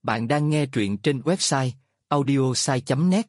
Bạn đang nghe truyện trên website audiosai.net.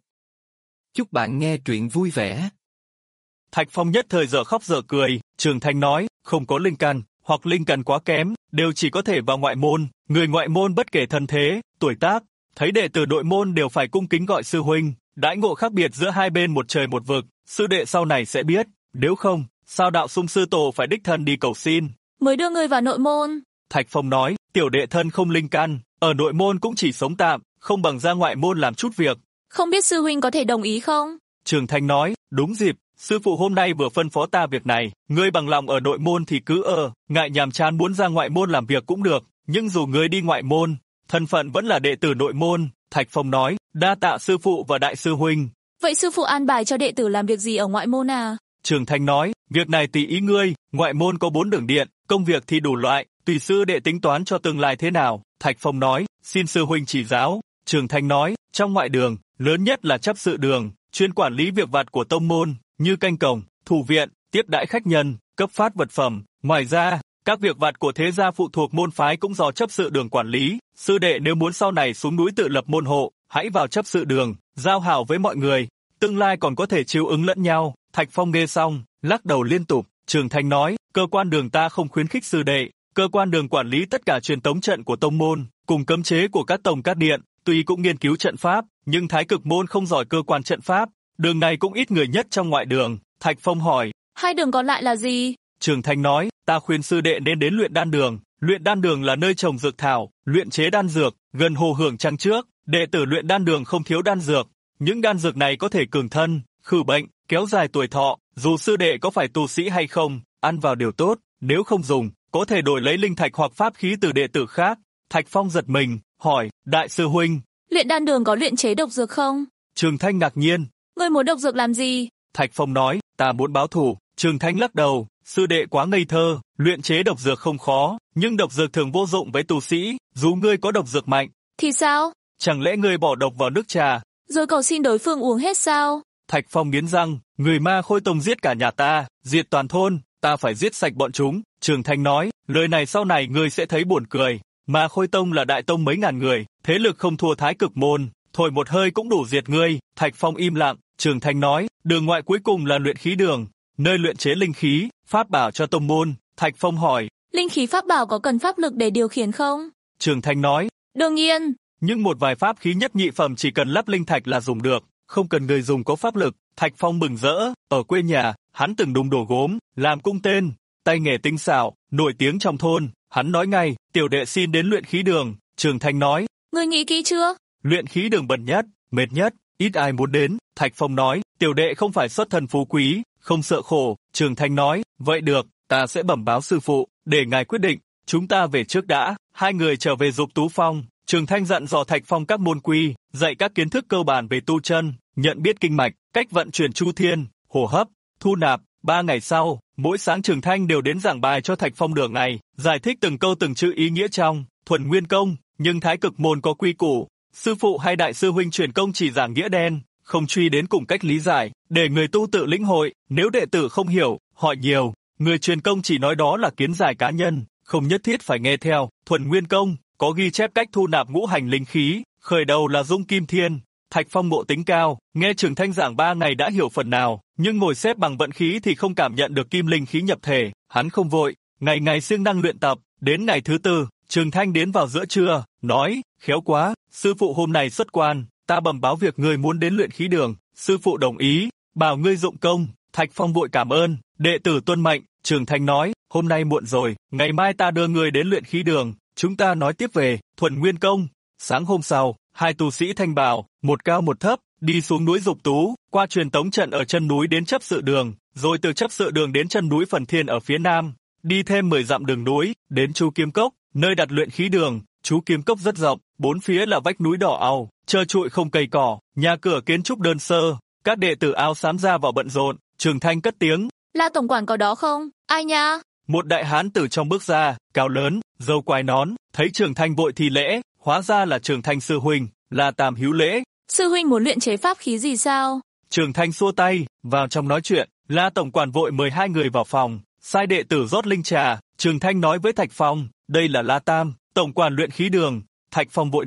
Chúc bạn nghe truyện vui vẻ. Thạch Phong nhất thời dở khóc dở cười, Trường Thanh nói, không có linh căn, hoặc linh căn quá kém, đều chỉ có thể vào ngoại môn, người ngoại môn bất kể thân thế, tuổi tác, thấy đệ tử nội môn đều phải cung kính gọi sư huynh, đãi ngộ khác biệt giữa hai bên một trời một vực, sư đệ sau này sẽ biết, nếu không, sao đạo sung sư tổ phải đích thân đi cầu xin. Mới đưa ngươi vào nội môn. Thạch Phong nói, tiểu đệ thân không linh căn, ở nội môn cũng chỉ sống tạm, không bằng ra ngoại môn làm chút việc. Không biết sư huynh có thể đồng ý không? Trường Thanh nói, đúng dịp, sư phụ hôm nay vừa phân phó ta việc này, ngươi bằng lòng ở nội môn thì cứ ngại nhàm chán muốn ra ngoại môn làm việc cũng được, nhưng dù ngươi đi ngoại môn, thân phận vẫn là đệ tử nội môn. Thạch Phong nói, đa tạ sư phụ và đại sư huynh. Vậy sư phụ an bài cho đệ tử làm việc gì ở ngoại môn à? Trường Thanh nói, việc này tùy ý ngươi, ngoại môn có 4 đường điện, công việc thì đủ loại, tùy sư đệ tính toán cho tương lai thế nào. Thạch Phong nói, xin sư huynh chỉ giáo. Trường Thanh nói, trong ngoại đường, lớn nhất là chấp sự đường, chuyên quản lý việc vặt của tông môn, như canh cổng, thủ viện, tiếp đãi khách nhân, cấp phát vật phẩm. Ngoài ra, các việc vặt của thế gia phụ thuộc môn phái cũng do chấp sự đường quản lý. Sư đệ nếu muốn sau này xuống núi tự lập môn hộ, hãy vào chấp sự đường, giao hảo với mọi người, tương lai còn có thể chiếu ứng lẫn nhau. Thạch Phong nghe xong, lắc đầu liên tục. Trường Thanh nói, cơ quan đường ta không khuyến khích sư đệ, cơ quan đường quản lý tất cả truyền tống trận của tông môn, cùng cấm chế của các tông các điện, tuy cũng nghiên cứu trận pháp, nhưng Thái Cực môn không giỏi cơ quan trận pháp, đường này cũng ít người nhất trong ngoại đường. Thạch Phong hỏi, hai đường còn lại là gì? Trường Thanh nói, ta khuyên sư đệ nên đến luyện đan đường. Luyện đan đường là nơi trồng dược thảo, luyện chế đan dược, gần hồ hưởng trăng trước, đệ tử luyện đan đường không thiếu đan dược. Những đan dược này có thể cường thân, khử bệnh, kéo dài tuổi thọ, dù sư đệ có phải tu sĩ hay không, ăn vào điều tốt, nếu không dùng, có thể đổi lấy linh thạch hoặc pháp khí từ đệ tử khác. Thạch Phong giật mình, hỏi, đại sư huynh, luyện đan đường có luyện chế độc dược không? Trường Thanh ngạc nhiên, ngươi muốn độc dược làm gì? Thạch Phong nói, ta muốn báo thù. Trường Thanh lắc đầu, sư đệ quá ngây thơ, luyện chế độc dược không khó, nhưng độc dược thường vô dụng với tu sĩ, dù ngươi có độc dược mạnh. Thì sao? Chẳng lẽ ngươi bỏ độc vào nước trà, rồi cầu xin đối phương uống hết sao? Thạch Phong nghiến răng, người Ma Khôi Tông giết cả nhà ta, diệt toàn thôn, ta phải giết sạch bọn chúng. Trường Thanh nói, lời này sau này ngươi sẽ thấy buồn cười. Ma Khôi Tông là đại tông mấy ngàn người, thế lực không thua Thái Cực môn, thổi một hơi cũng đủ diệt ngươi. Thạch Phong im lặng. Trường Thanh nói, đường ngoại cuối cùng là luyện khí đường, nơi luyện chế linh khí, pháp bảo cho tông môn. Thạch Phong hỏi, linh khí pháp bảo có cần pháp lực để điều khiển không? Trường Thanh nói, đương nhiên, nhưng một vài pháp khí nhất nhị phẩm chỉ cần lắp linh thạch là dùng được, không cần người dùng có pháp lực. Thạch Phong mừng rỡ, ở quê nhà, hắn từng đùng đổ gốm, làm cung tên, tay nghề tinh xảo, nổi tiếng trong thôn. Hắn nói ngay, tiểu đệ xin đến luyện khí đường. Trường Thanh nói, ngươi nghĩ kỹ chưa? Luyện khí đường bẩn nhất, mệt nhất, ít ai muốn đến. Thạch Phong nói, tiểu đệ không phải xuất thân phú quý, không sợ khổ. Trường Thanh nói, vậy được, ta sẽ bẩm báo sư phụ, để ngài quyết định. Chúng ta về trước đã. Hai người trở về Dục Tú Phong. Trường Thanh dặn dò Thạch Phong các môn quy, dạy các kiến thức cơ bản về tu chân, nhận biết kinh mạch, cách vận chuyển chu thiên, hô hấp, thu nạp. 3 ngày sau, mỗi sáng Trường Thanh đều đến giảng bài cho Thạch Phong nửa ngày, giải thích từng câu từng chữ ý nghĩa trong Thuần Nguyên Công. Nhưng Thái Cực môn có quy củ, sư phụ hay đại sư huynh truyền công chỉ giảng nghĩa đen, không truy đến cùng cách lý giải, để người tu tự lĩnh hội. Nếu đệ tử không hiểu, hỏi nhiều, người truyền công chỉ nói đó là kiến giải cá nhân, không nhất thiết phải nghe theo. Thuần Nguyên Công có ghi chép cách thu nạp ngũ hành linh khí, khởi đầu là dung kim thiên. Thạch Phong ngộ tính cao, nghe Trường Thanh giảng 3 ngày đã hiểu phần nào, nhưng ngồi xếp bằng vận khí thì không cảm nhận được kim linh khí nhập thể. Hắn không vội, ngày ngày siêng năng luyện tập. Đến ngày thứ 4, Trường Thanh đến vào giữa trưa, nói, khéo quá, sư phụ hôm nay xuất quan, ta bẩm báo việc ngươi muốn đến luyện khí đường. Sư phụ đồng ý, bảo ngươi dụng công. Thạch Phong vội cảm ơn, đệ tử tuân mệnh. Trường Thanh nói, hôm nay muộn rồi, ngày mai ta đưa ngươi đến luyện khí đường, chúng ta nói tiếp về Thuần Nguyên Công. Sáng hôm sau, hai tu sĩ thanh bào, một cao một thấp, đi xuống núi Dục Tú, qua truyền tống trận ở chân núi đến chấp sự đường, rồi từ chấp sự đường đến chân núi Phần Thiên ở phía nam, đi thêm 10 dặm đường núi, đến Chu Kiếm Cốc, nơi đặt luyện khí đường. Chu Kiếm Cốc rất rộng, bốn phía là vách núi đỏ au, trơ trụi không cây cỏ, nhà cửa kiến trúc đơn sơ, các đệ tử áo xám ra vào bận rộn. Trường Thanh cất tiếng, La tổng quản có đó không? Ai nha? Một đại hán từ trong bước ra, cao lớn, râu quai nón, thấy Trường Thanh vội thi lễ, hóa ra là Trường Thanh sư huynh, là Tam Hữu Lễ. Sư huynh muốn luyện chế pháp khí gì sao? Trường Thanh xua tay, vào trong nói chuyện. La tổng quản vội mời hai người vào phòng, sai đệ tử rót linh trà. Trường Thanh nói với Thạch Phong, đây là La Tam, tổng quản luyện khí đường. Thạch Phong vội nói,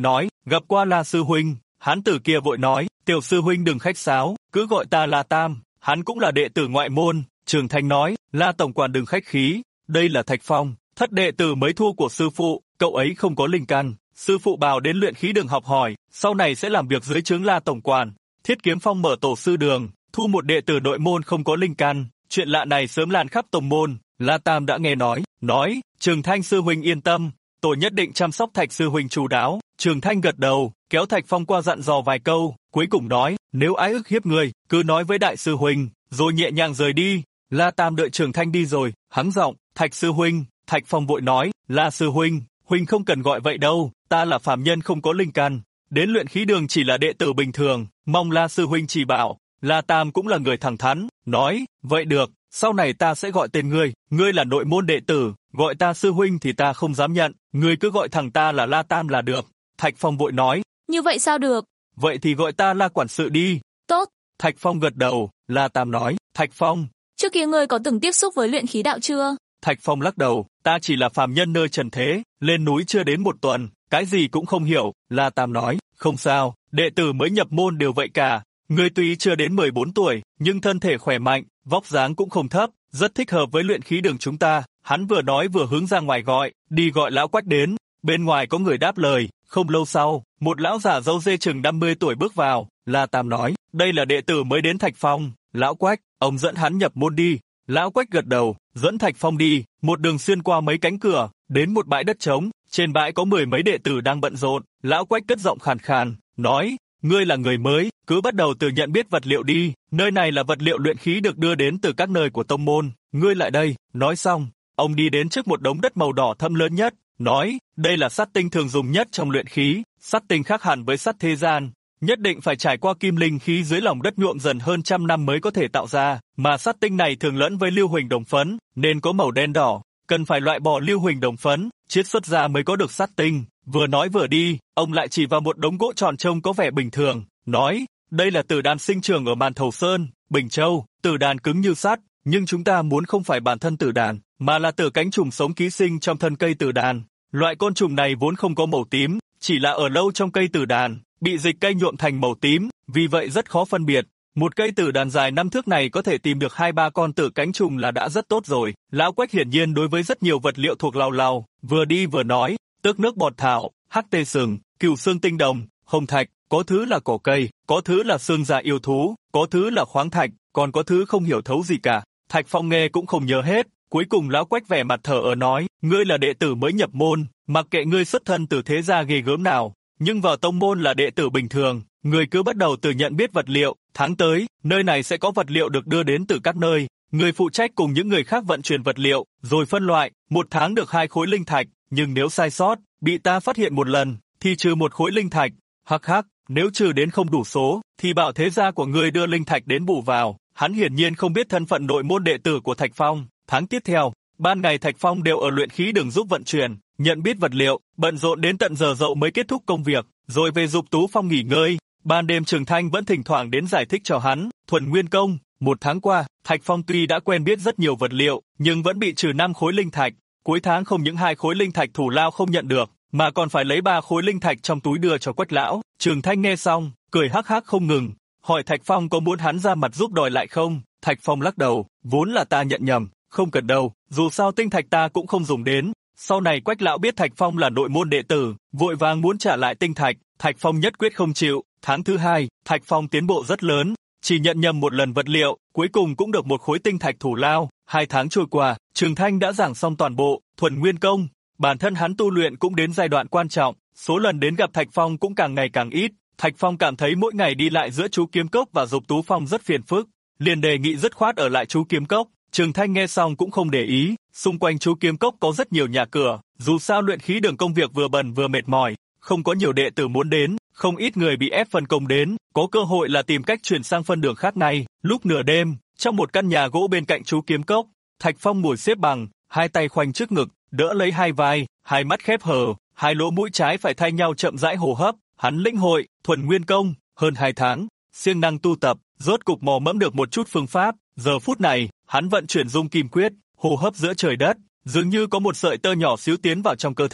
gặp qua La sư huynh. Hán tử kia vội nói, tiểu sư huynh đừng khách sáo, cứ gọi ta La Tam, hắn cũng là đệ tử ngoại môn. Trường Thanh nói, La tổng quản đừng khách khí, đây là Thạch Phong, thất đệ tử mới thu của sư phụ, cậu ấy không có linh căn, sư phụ bảo đến luyện khí đường học hỏi, sau này sẽ làm việc dưới trướng La tổng quản. Thiết Kiếm Phong mở tổ sư đường, thu một đệ tử nội môn không có linh căn, chuyện lạ này sớm lan khắp tông môn. La Tam đã nghe nói, Trường Thanh sư huynh yên tâm, tôi nhất định chăm sóc Thạch sư huynh chu đáo. Trường Thanh gật đầu, kéo Thạch Phong qua dặn dò vài câu, cuối cùng nói, nếu ai ức hiếp người, cứ nói với đại sư huynh, rồi nhẹ nhàng rời đi. La Tam đợi Trường Thanh đi rồi, hắng giọng, Thạch sư huynh. Thạch Phong vội nói, La sư huynh, huynh không cần gọi vậy đâu, ta là phàm nhân không có linh căn, đến luyện khí đường chỉ là đệ tử bình thường, mong La sư huynh chỉ bảo. La Tam cũng là người thẳng thắn, nói, vậy được, sau này ta sẽ gọi tên ngươi là nội môn đệ tử, gọi ta sư huynh thì ta không dám nhận, ngươi cứ gọi thẳng ta là La Tam là được. Thạch Phong vội nói, như vậy sao được? Vậy thì gọi ta La quản sự đi. Tốt. Thạch Phong gật đầu, La Tam nói, Thạch Phong, trước kia ngươi có từng tiếp xúc với luyện khí đạo chưa? Thạch Phong lắc đầu, ta chỉ là phàm nhân nơi trần thế, lên núi chưa đến 1 tuần, cái gì cũng không hiểu. La Tam nói, không sao, đệ tử mới nhập môn đều vậy cả. Ngươi tuy chưa đến 14 tuổi, nhưng thân thể khỏe mạnh, vóc dáng cũng không thấp, rất thích hợp với luyện khí đường chúng ta. Hắn vừa nói vừa hướng ra ngoài gọi, đi gọi lão Quách đến. Bên ngoài có người đáp lời, không lâu sau, một lão già râu dê chừng 50 tuổi bước vào. La Tam nói, đây là đệ tử mới đến Thạch Phong, lão Quách, ông dẫn hắn nhập môn đi. Lão Quách gật đầu, dẫn Thạch Phong đi, một đường xuyên qua mấy cánh cửa, đến một bãi đất trống, trên bãi có 10 mấy đệ tử đang bận rộn. Lão Quách cất giọng khàn khàn, nói, ngươi là người mới, cứ bắt đầu từ nhận biết vật liệu đi, nơi này là vật liệu luyện khí được đưa đến từ các nơi của tông môn, ngươi lại đây. Nói xong, ông đi đến trước một đống đất màu đỏ thẫm lớn nhất, nói, đây là sắt tinh thường dùng nhất trong luyện khí, sắt tinh khác hẳn với sắt thế gian, nhất định phải trải qua kim linh khí dưới lòng đất nhuộm dần hơn trăm năm mới có thể tạo ra, mà sắt tinh này thường lẫn với lưu huỳnh đồng phấn, nên có màu đen đỏ, cần phải loại bỏ lưu huỳnh đồng phấn, chiết xuất ra mới có được sắt tinh. Vừa nói vừa đi, ông lại chỉ vào một đống gỗ tròn trông có vẻ bình thường, nói, đây là tử đàn sinh trưởng ở Màn Thầu Sơn, Bình Châu, tử đàn cứng như sắt, nhưng chúng ta muốn không phải bản thân tử đàn, mà là tử cánh trùng sống ký sinh trong thân cây tử đàn. Loại côn trùng này vốn không có màu tím, chỉ là ở lâu trong cây tử đàn, bị dịch cây nhuộm thành màu tím, vì vậy rất khó phân biệt. Một cây tử đàn dài 5 thước này có thể tìm được 2-3 con tử cánh trùng là đã rất tốt rồi. Lão Quách hiển nhiên đối với rất nhiều vật liệu thuộc lào, vừa đi vừa nói, tước nước bọt thảo, hắc tê sừng, cừu xương tinh đồng, hồng thạch, có thứ là cỏ cây, có thứ là xương già yêu thú, có thứ là khoáng thạch, còn có thứ không hiểu thấu gì cả. Thạch Phong nghe cũng không nhớ hết, cuối cùng lão Quách vẻ mặt thở ơ nói, ngươi là đệ tử mới nhập môn, mặc kệ ngươi xuất thân từ thế gia ghê gớm nào, nhưng vào tông môn là đệ tử bình thường, ngươi cứ bắt đầu từ nhận biết vật liệu, tháng tới, nơi này sẽ có vật liệu được đưa đến từ các nơi, ngươi phụ trách cùng những người khác vận chuyển vật liệu, rồi phân loại, 1 tháng được 2 khối linh thạch, nhưng nếu sai sót, bị ta phát hiện một lần, thì trừ 1 khối linh thạch. Hắc hắc, nếu trừ đến không đủ số, thì bảo thế gia của ngươi đưa linh thạch đến bù vào. Hắn hiển nhiên không biết thân phận nội môn đệ tử của Thạch Phong. Tháng tiếp theo, ban ngày Thạch Phong đều ở luyện khí đường giúp vận chuyển, nhận biết vật liệu, bận rộn đến tận giờ dậu mới kết thúc công việc, rồi về Dục Tú Phong nghỉ ngơi. Ban đêm Trường Thanh vẫn thỉnh thoảng đến giải thích cho hắn, thuần nguyên công. 1 tháng qua, Thạch Phong tuy đã quen biết rất nhiều vật liệu, nhưng vẫn bị trừ 5 khối linh thạch. Cuối tháng không những 2 khối linh thạch thủ lao không nhận được, mà còn phải lấy 3 khối linh thạch trong túi đưa cho Quách lão. Trường Thanh nghe xong, cười hắc hắc không ngừng, hỏi Thạch Phong có muốn hắn ra mặt giúp đòi lại không. Thạch Phong lắc đầu, vốn là ta nhận nhầm, không cần đâu, dù sao tinh thạch ta cũng không dùng đến. Sau này Quách lão biết Thạch Phong là nội môn đệ tử, vội vàng muốn trả lại tinh thạch, Thạch Phong nhất quyết không chịu. Tháng thứ 2, Thạch Phong tiến bộ rất lớn, chỉ nhận nhầm 1 lần vật liệu, cuối cùng cũng được 1 khối tinh thạch thủ lao. 2 tháng trôi qua, Trường Thanh đã giảng xong toàn bộ thuần nguyên công, bản thân hắn tu luyện cũng đến giai đoạn quan trọng, số lần đến gặp Thạch Phong cũng càng ngày càng ít. Thạch Phong cảm thấy mỗi ngày đi lại giữa Chú Kiếm Cốc và Dục Tú Phong rất phiền phức, liền đề nghị dứt khoát ở lại Chú Kiếm Cốc. Trường Thanh nghe xong cũng không để ý, xung quanh Chú Kiếm Cốc có rất nhiều nhà cửa, dù sao luyện khí đường công việc vừa bận vừa mệt mỏi, không có nhiều đệ tử muốn đến, không ít người bị ép phân công đến, có cơ hội là tìm cách chuyển sang phân đường khác này. Lúc nửa đêm, trong một căn nhà gỗ bên cạnh Chú Kiếm Cốc, Thạch Phong ngồi xếp bằng, 2 tay khoanh trước ngực, đỡ lấy 2 vai, 2 mắt khép hờ, 2 lỗ mũi trái phải thay nhau chậm rãi hô hấp. Hắn lĩnh hội thuần nguyên công hơn 2 tháng, siêng năng tu tập, rốt cục mò mẫm được một chút phương pháp. Giờ phút này, hắn vận chuyển Dung Kim Quyết, hô hấp giữa trời đất, dường như có một sợi tơ nhỏ xíu tiến vào trong cơ thể.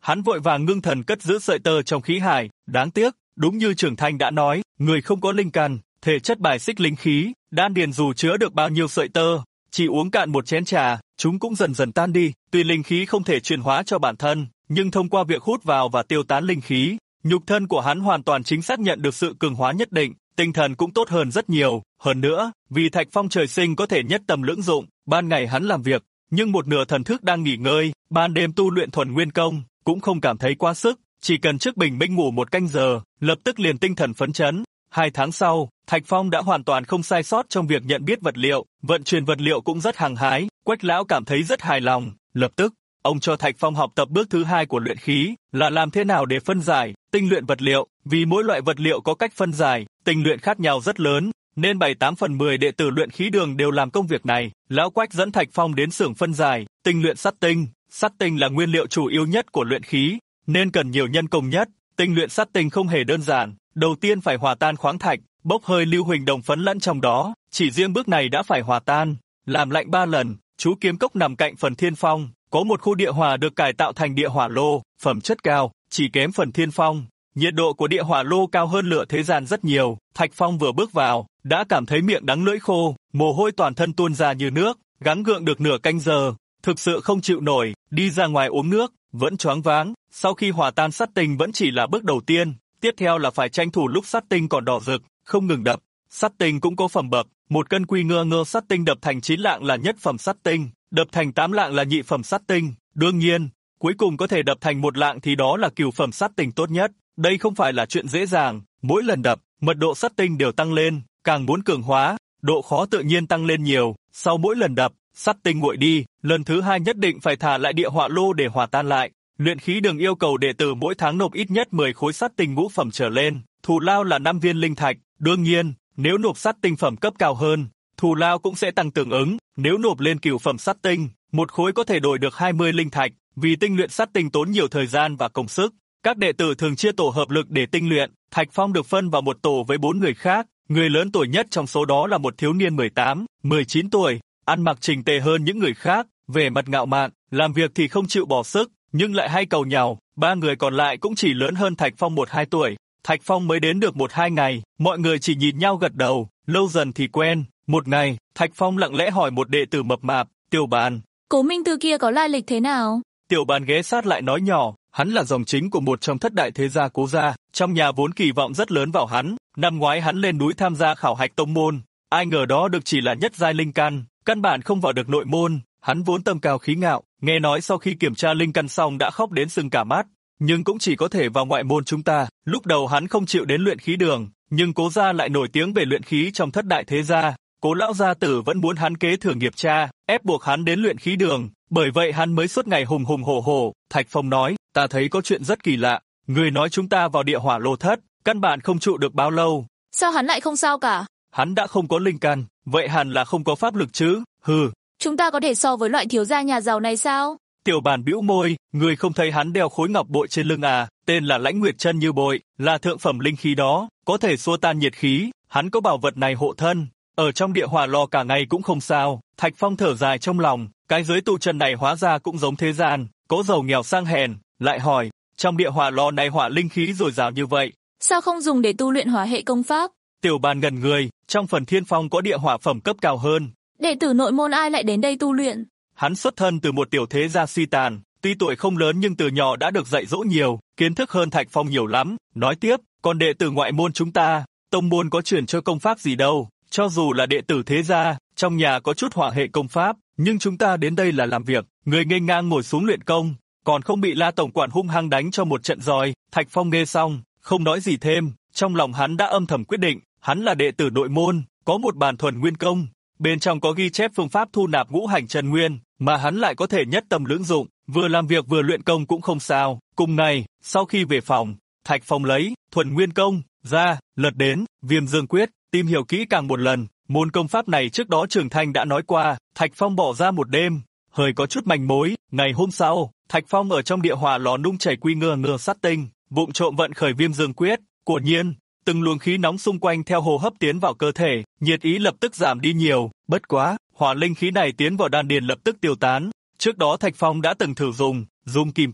Hắn vội vàng ngưng thần cất giữ sợi tơ trong khí hải, đáng tiếc, đúng như Trường Thanh đã nói, người không có linh căn, thể chất bài xích linh khí, đan điền dù chứa được bao nhiêu sợi tơ, chỉ uống cạn một chén trà, chúng cũng dần dần tan đi. Tuy linh khí không thể chuyển hóa cho bản thân, nhưng thông qua việc hút vào và tiêu tán linh khí, nhục thân của hắn hoàn toàn chính xác nhận được sự cường hóa nhất định, tinh thần cũng tốt hơn rất nhiều. Hơn nữa, vì Thạch Phong trời sinh có thể nhất tâm lưỡng dụng, ban ngày hắn làm việc, nhưng một nửa thần thức đang nghỉ ngơi, ban đêm tu luyện thuần nguyên công, cũng không cảm thấy quá sức, chỉ cần trước bình minh ngủ một canh giờ, lập tức liền tinh thần phấn chấn. 2 tháng sau, Thạch Phong đã hoàn toàn không sai sót trong việc nhận biết vật liệu, vận chuyển vật liệu cũng rất hăng hái, Quách lão cảm thấy rất hài lòng, lập tức, ông cho Thạch Phong học tập bước thứ 2 của luyện khí, là làm thế nào để phân giải, tinh luyện vật liệu, vì mỗi loại vật liệu có cách phân giải, tinh luyện khác nhau rất lớn, nên 7-8 phần 10 đệ tử luyện khí đường đều làm công việc này. Lão Quách dẫn Thạch Phong đến xưởng phân giải, tinh luyện sắt tinh. Sắt tinh là nguyên liệu chủ yếu nhất của luyện khí, nên cần nhiều nhân công nhất. Tinh luyện sắt tinh không hề đơn giản, đầu tiên phải hòa tan khoáng thạch, bốc hơi lưu huỳnh đồng phấn lẫn trong đó, chỉ riêng bước này đã phải hòa tan, làm lạnh 3 lần. Chú kiếm cốc nằm cạnh phần thiên phong, có một khu địa hỏa được cải tạo thành địa hỏa lô, phẩm chất cao, chỉ kém phần thiên phong. Nhiệt độ của địa hỏa lô cao hơn lửa thế gian rất nhiều. Thạch Phong vừa bước vào, đã cảm thấy miệng đắng lưỡi khô, mồ hôi toàn thân tuôn ra như nước, gắng gượng được nửa canh giờ, thực sự không chịu nổi, đi ra ngoài uống nước, vẫn choáng váng. Sau khi hòa tan sắt tinh vẫn chỉ là bước đầu tiên, tiếp theo là phải tranh thủ lúc sắt tinh còn đỏ rực, không ngừng đập. Sắt tinh cũng có phẩm bậc, 1 cân quy ngơ sắt tinh đập thành 9 lạng là nhất phẩm sắt tinh, đập thành 8 lạng là nhị phẩm sắt tinh, đương nhiên, cuối cùng có thể đập thành 1 lạng thì đó là cửu phẩm sắt tinh tốt nhất. Đây không phải là chuyện dễ dàng, mỗi lần đập, mật độ sắt tinh đều tăng lên, càng muốn cường hóa, độ khó tự nhiên tăng lên nhiều. Sau mỗi lần đập, sắt tinh nguội đi, lần thứ 2 nhất định phải thả lại địa hỏa lô để hòa tan lại. Luyện khí đường yêu cầu đệ tử mỗi tháng nộp ít nhất 10 khối sắt tinh ngũ phẩm trở lên, thù lao là 5 viên linh thạch. Đương nhiên, nếu nộp sắt tinh phẩm cấp cao hơn, thù lao cũng sẽ tăng tương ứng. Nếu nộp lên cửu phẩm sắt tinh, một khối có thể đổi được 20 linh thạch. Vì tinh luyện sắt tinh tốn nhiều thời gian và công sức, các đệ tử thường chia tổ hợp lực để tinh luyện. Thạch Phong được phân vào một tổ với 4 người khác, người lớn tuổi nhất trong số đó là một thiếu niên 18, 19 tuổi, ăn mặc chỉnh tề hơn những người khác, vẻ mặt ngạo mạn, làm việc thì không chịu bỏ sức, nhưng lại hay cầu nhàu. 3 người còn lại cũng chỉ lớn hơn Thạch Phong 1-2 tuổi. Thạch Phong mới đến được 1-2 ngày, mọi người chỉ nhìn nhau gật đầu, lâu dần thì quen. Một ngày, Thạch Phong lặng lẽ hỏi một đệ tử mập mạp, Tiểu Bàn, Cố Minh Tư kia có lai lịch thế nào? Tiểu Bàn ghé sát lại nói nhỏ, hắn là dòng chính của một trong thất đại thế gia Cố gia, trong nhà vốn kỳ vọng rất lớn vào hắn. Năm ngoái hắn lên núi tham gia khảo hạch tông môn, ai ngờ đó được chỉ là nhất giai linh căn, căn bản không vào được nội môn. Hắn vốn tâm cao khí ngạo, nghe nói sau khi kiểm tra linh căn xong đã khóc đến sưng cả mắt, nhưng cũng chỉ có thể vào ngoại môn chúng ta. Lúc đầu hắn không chịu đến luyện khí đường, nhưng Cố gia lại nổi tiếng về luyện khí trong thất đại thế gia. Cố lão gia tử vẫn muốn hắn kế thừa nghiệp cha, ép buộc hắn đến luyện khí đường, bởi vậy hắn mới suốt ngày hùng hùng hổ hổ. Thạch Phong nói, ta thấy có chuyện rất kỳ lạ, người nói chúng ta vào địa hỏa lô thất, căn bản không trụ được bao lâu. Sao hắn lại không sao cả? Hắn đã không có linh căn, vậy hẳn là không có pháp lực chứ? Hừ. Chúng ta có thể so với loại thiếu gia nhà giàu này sao? Tiểu Bàn bĩu môi, người không thấy hắn đeo khối ngọc bội trên lưng à? Tên là Lãnh Nguyệt Chân Như Bội, là thượng phẩm linh khí đó, có thể xua tan nhiệt khí. Hắn có bảo vật này hộ thân, ở trong địa hỏa lò cả ngày cũng không sao. Thạch Phong thở dài trong lòng, cái giới tu chân này hóa ra cũng giống thế gian, có giàu nghèo sang hèn. Lại hỏi, trong địa hỏa lò này hỏa linh khí dồi dào như vậy, sao không dùng để tu luyện hỏa hệ công pháp? Tiểu Bàn ngẩn người, trong phần thiên phong có địa hỏa phẩm cấp cao hơn. Đệ tử nội môn ai lại đến đây tu luyện? Hắn xuất thân từ một tiểu thế gia suy tàn, tuy tuổi không lớn nhưng từ nhỏ đã được dạy dỗ nhiều, kiến thức hơn Thạch Phong nhiều lắm. Nói tiếp, còn đệ tử ngoại môn chúng ta, tông môn có truyền cho công pháp gì đâu, cho dù là đệ tử thế gia, trong nhà có chút hỏa hệ công pháp, nhưng chúng ta đến đây là làm việc, người nghênh ngang ngồi xuống luyện công, còn không bị La tổng quản hung hăng đánh cho một trận roi. Thạch Phong nghe xong, không nói gì thêm, trong lòng hắn đã âm thầm quyết định, hắn là đệ tử nội môn, có một bản thuần nguyên công, bên trong có ghi chép phương pháp thu nạp ngũ hành chân nguyên, mà hắn lại có thể nhất tâm lưỡng dụng, vừa làm việc vừa luyện công cũng không sao. Cùng ngày, sau khi về phòng, Thạch Phong lấy thuần nguyên công ra, lật đến Viêm Dương Quyết, tìm hiểu kỹ càng một lần. Môn công pháp này trước đó Trường Thanh đã nói qua, Thạch Phong bỏ ra một đêm, hơi có chút manh mối. Ngày hôm sau, Thạch Phong ở trong địa hỏa lò nung chảy quy ngơ sắt tinh, vụng trộm vận khởi Viêm Dương Quyết. Quả nhiên, từng luồng khí nóng xung quanh theo hô hấp tiến vào cơ thể, nhiệt ý lập tức giảm đi nhiều. Bất quá, hỏa linh khí này tiến vào đan điền lập tức tiêu tán. Trước đó Thạch Phong đã từng thử dùng Kim Quyết,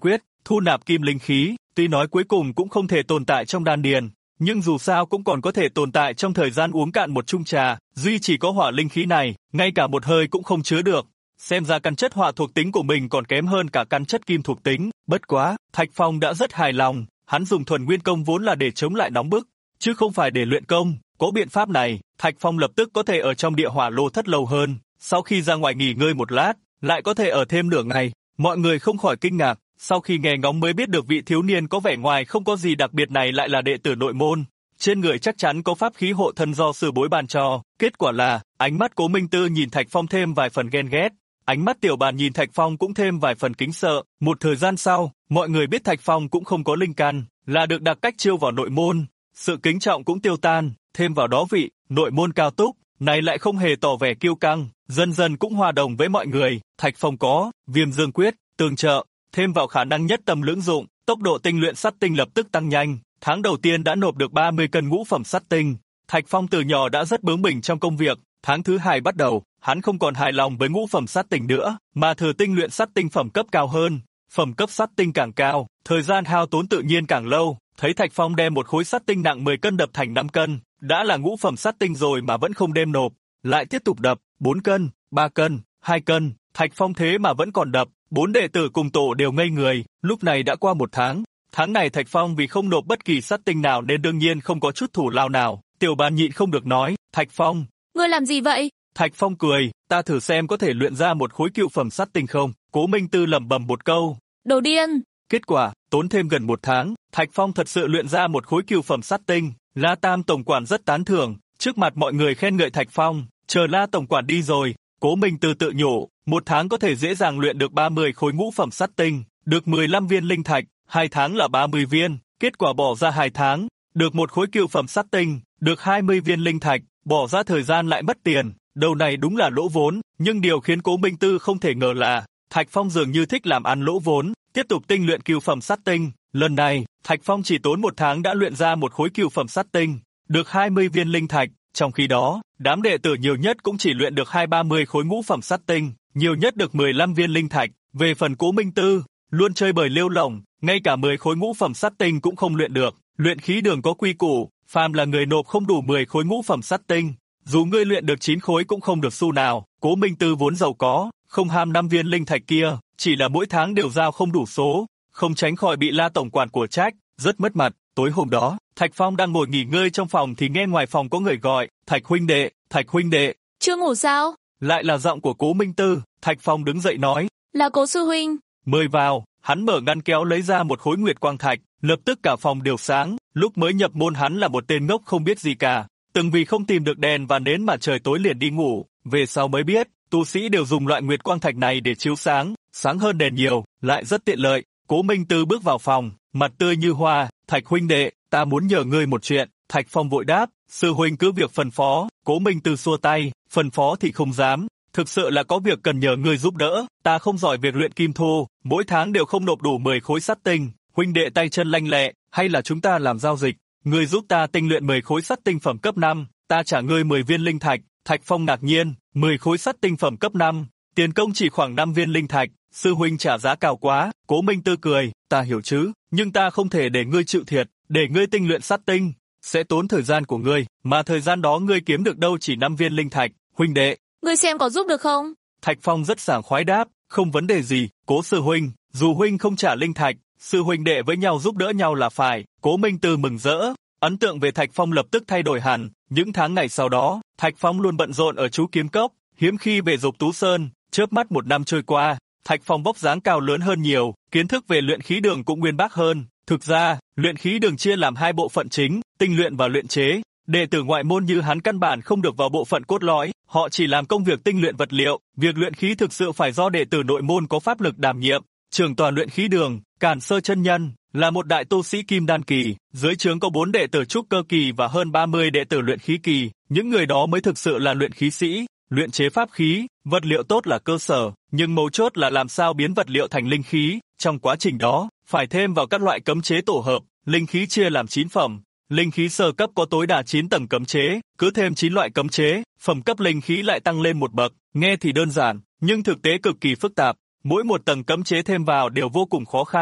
thu nạp kim linh khí, tuy nói cuối cùng cũng không thể tồn tại trong đan điền, nhưng dù sao cũng còn có thể tồn tại trong thời gian uống cạn một chung trà, duy chỉ có hỏa linh khí này, ngay cả một hơi cũng không chứa được. Xem ra căn chất hỏa thuộc tính của mình còn kém hơn cả căn chất kim thuộc tính, bất quá, Thạch Phong đã rất hài lòng, hắn dùng thuần nguyên công vốn là để chống lại nóng bức, chứ không phải để luyện công, có biện pháp này, Thạch Phong lập tức có thể ở trong địa hỏa lô thất lâu hơn, sau khi ra ngoài nghỉ ngơi một lát, lại có thể ở thêm nửa ngày. Mọi người không khỏi kinh ngạc, sau khi nghe ngóng mới biết được vị thiếu niên có vẻ ngoài không có gì đặc biệt này lại là đệ tử nội môn. Trên người chắc chắn có pháp khí hộ thân do sư bối ban cho, kết quả là, ánh mắt Cố Minh Tư nhìn Thạch Phong thêm vài phần ghen ghét, ánh mắt Tiểu Bàn nhìn Thạch Phong cũng thêm vài phần kính sợ. Một thời gian sau, mọi người biết Thạch Phong cũng không có linh căn, là được đặc cách chiêu vào nội môn, sự kính trọng cũng tiêu tan, thêm vào đó vị nội môn cao túc này lại không hề tỏ vẻ kiêu căng, dần dần cũng hòa đồng với mọi người. Thạch Phong có Viêm Dương Quyết tương trợ, thêm vào khả năng nhất tâm lưỡng dụng, tốc độ tinh luyện sắt tinh lập tức tăng nhanh. Tháng đầu tiên đã nộp được 30 cân ngũ phẩm sắt tinh. Thạch Phong từ nhỏ đã rất bướng bỉnh trong công việc. Tháng thứ 2 bắt đầu, hắn không còn hài lòng với ngũ phẩm sắt tinh nữa, mà thử tinh luyện sắt tinh phẩm cấp cao hơn. Phẩm cấp sắt tinh càng cao, thời gian hao tốn tự nhiên càng lâu. Thấy Thạch Phong đem một khối sắt tinh nặng 10 cân đập thành 5 cân, đã là ngũ phẩm sắt tinh rồi mà vẫn không đem nộp, lại tiếp tục đập, 4 cân, 3 cân, 2 cân, Thạch Phong thế mà vẫn còn đập. 4 đệ tử cùng tổ đều ngây người. Lúc này đã qua 1 tháng. Tháng này Thạch Phong vì không nộp bất kỳ sắt tinh nào nên đương nhiên không có chút thủ lao nào. Tiểu Bàn nhịn không được nói, Thạch Phong, ngươi làm gì vậy? Thạch Phong cười, ta thử xem có thể luyện ra một khối cựu phẩm sắt tinh không. Cố Minh Tư lẩm bẩm một câu. Đồ điên. Kết quả, tốn thêm gần 1 tháng, Thạch Phong thật sự luyện ra một khối cựu phẩm sắt tinh. La Tam tổng quản rất tán thưởng, trước mặt mọi người khen ngợi Thạch Phong. Chờ La tổng quản đi rồi, Cố Minh Tư tự nhủ, 1 tháng có thể dễ dàng luyện được 30 khối ngũ phẩm sắt tinh, được 15 viên linh thạch, 2 tháng là 30 viên, kết quả bỏ ra 2 tháng, được một khối cựu phẩm sắt tinh, được 20 viên linh thạch, bỏ ra thời gian lại mất tiền, đầu này đúng là lỗ vốn, nhưng điều khiến Cố Minh Tư không thể ngờ là, Thạch Phong dường như thích làm ăn lỗ vốn, tiếp tục tinh luyện cựu phẩm sắt tinh, lần này, Thạch Phong chỉ tốn 1 tháng đã luyện ra một khối cựu phẩm sắt tinh, được 20 viên linh thạch, trong khi đó, đám đệ tử nhiều nhất cũng chỉ luyện được 20-30 khối ngũ phẩm sắt tinh, nhiều nhất được 15 viên linh thạch. Về phần Cố Minh Tư, luôn chơi bời lêu lỏng, ngay cả 10 khối ngũ phẩm sắt tinh cũng không luyện được. Luyện khí đường có quy củ, phàm là người nộp không đủ 10 khối ngũ phẩm sắt tinh, dù ngươi luyện được 9 khối cũng không được xu nào. Cố Minh Tư vốn giàu có, không ham 5 viên linh thạch kia, chỉ là mỗi tháng đều giao không đủ số, không tránh khỏi bị La tổng quản của trách, rất mất mặt. Tối hôm đó, Thạch Phong đang ngồi nghỉ ngơi trong phòng thì nghe ngoài phòng có người gọi, Thạch huynh đệ, Thạch huynh đệ. Chưa ngủ sao? Lại là giọng của Cố Minh Tư. Thạch Phong đứng dậy nói, là Cố sư huynh. Mời vào. Hắn mở ngăn kéo lấy ra một khối nguyệt quang thạch, lập tức cả phòng đều sáng. Lúc mới nhập môn hắn là một tên ngốc không biết gì cả, từng vì không tìm được đèn và nến mà trời tối liền đi ngủ. Về sau mới biết, tu sĩ đều dùng loại nguyệt quang thạch này để chiếu sáng, sáng hơn đèn nhiều, lại rất tiện lợi. Cố Minh Tư bước vào phòng, mặt tươi như hoa, Thạch huynh đệ, ta muốn nhờ ngươi một chuyện. Thạch Phong vội đáp, sư huynh cứ việc phân phó. Cố Minh Tư xua tay, phân phó thì không dám, thực sự là có việc cần nhờ ngươi giúp đỡ. Ta không giỏi việc luyện kim thô, mỗi tháng đều không nộp đủ 10 khối sắt tinh. Huynh đệ tay chân lanh lẹ, hay là chúng ta làm giao dịch, ngươi giúp ta tinh luyện 10 khối sắt tinh phẩm cấp 5, ta trả ngươi 10 viên linh thạch. Thạch Phong ngạc nhiên, 10 khối sắt tinh phẩm cấp 5, tiền công chỉ khoảng 5 viên linh thạch, sư huynh trả giá cao quá. Cố Minh Tư cười, ta hiểu chứ, nhưng ta không thể để ngươi chịu thiệt, để ngươi tinh luyện sắt tinh sẽ tốn thời gian của ngươi, mà thời gian đó ngươi kiếm được đâu chỉ 5 viên linh thạch. Huynh đệ, ngươi xem có giúp được không? Thạch Phong rất sảng khoái đáp, không vấn đề gì. Cố sư huynh, dù huynh không trả linh thạch, sư huynh đệ với nhau giúp đỡ nhau là phải. Cố Minh Tư mừng rỡ, ấn tượng về Thạch Phong lập tức thay đổi hẳn. Những tháng ngày sau đó, Thạch Phong luôn bận rộn ở Chú Kiếm Cốc, hiếm khi về Dục Tú Sơn. Chớp mắt 1 năm trôi qua, Thạch Phong vóc dáng cao lớn hơn nhiều, kiến thức về luyện khí đường cũng uyên bác hơn. Thực ra, luyện khí đường chia làm 2 bộ phận chính, tinh luyện và luyện chế. Đệ tử ngoại môn như hắn căn bản không được vào bộ phận cốt lõi, họ chỉ làm công việc tinh luyện vật liệu, việc luyện khí thực sự phải do đệ tử nội môn có pháp lực đảm nhiệm. Trưởng toàn luyện khí đường, Càn Sơ chân nhân, là một đại tu sĩ kim đan kỳ, dưới trướng có 4 đệ tử trúc cơ kỳ và hơn 30 đệ tử luyện khí kỳ, những người đó mới thực sự là luyện khí sĩ. Luyện chế pháp khí, vật liệu tốt là cơ sở, nhưng mấu chốt là làm sao biến vật liệu thành linh khí. Trong quá trình đó, phải thêm vào các loại cấm chế tổ hợp. Linh khí chia làm 9 phẩm. Linh khí sơ cấp có tối đa 9 tầng cấm chế, cứ thêm 9 loại cấm chế, phẩm cấp linh khí lại tăng lên một bậc. Nghe thì đơn giản, nhưng thực tế cực kỳ phức tạp. Mỗi một tầng cấm chế thêm vào đều vô cùng khó khăn,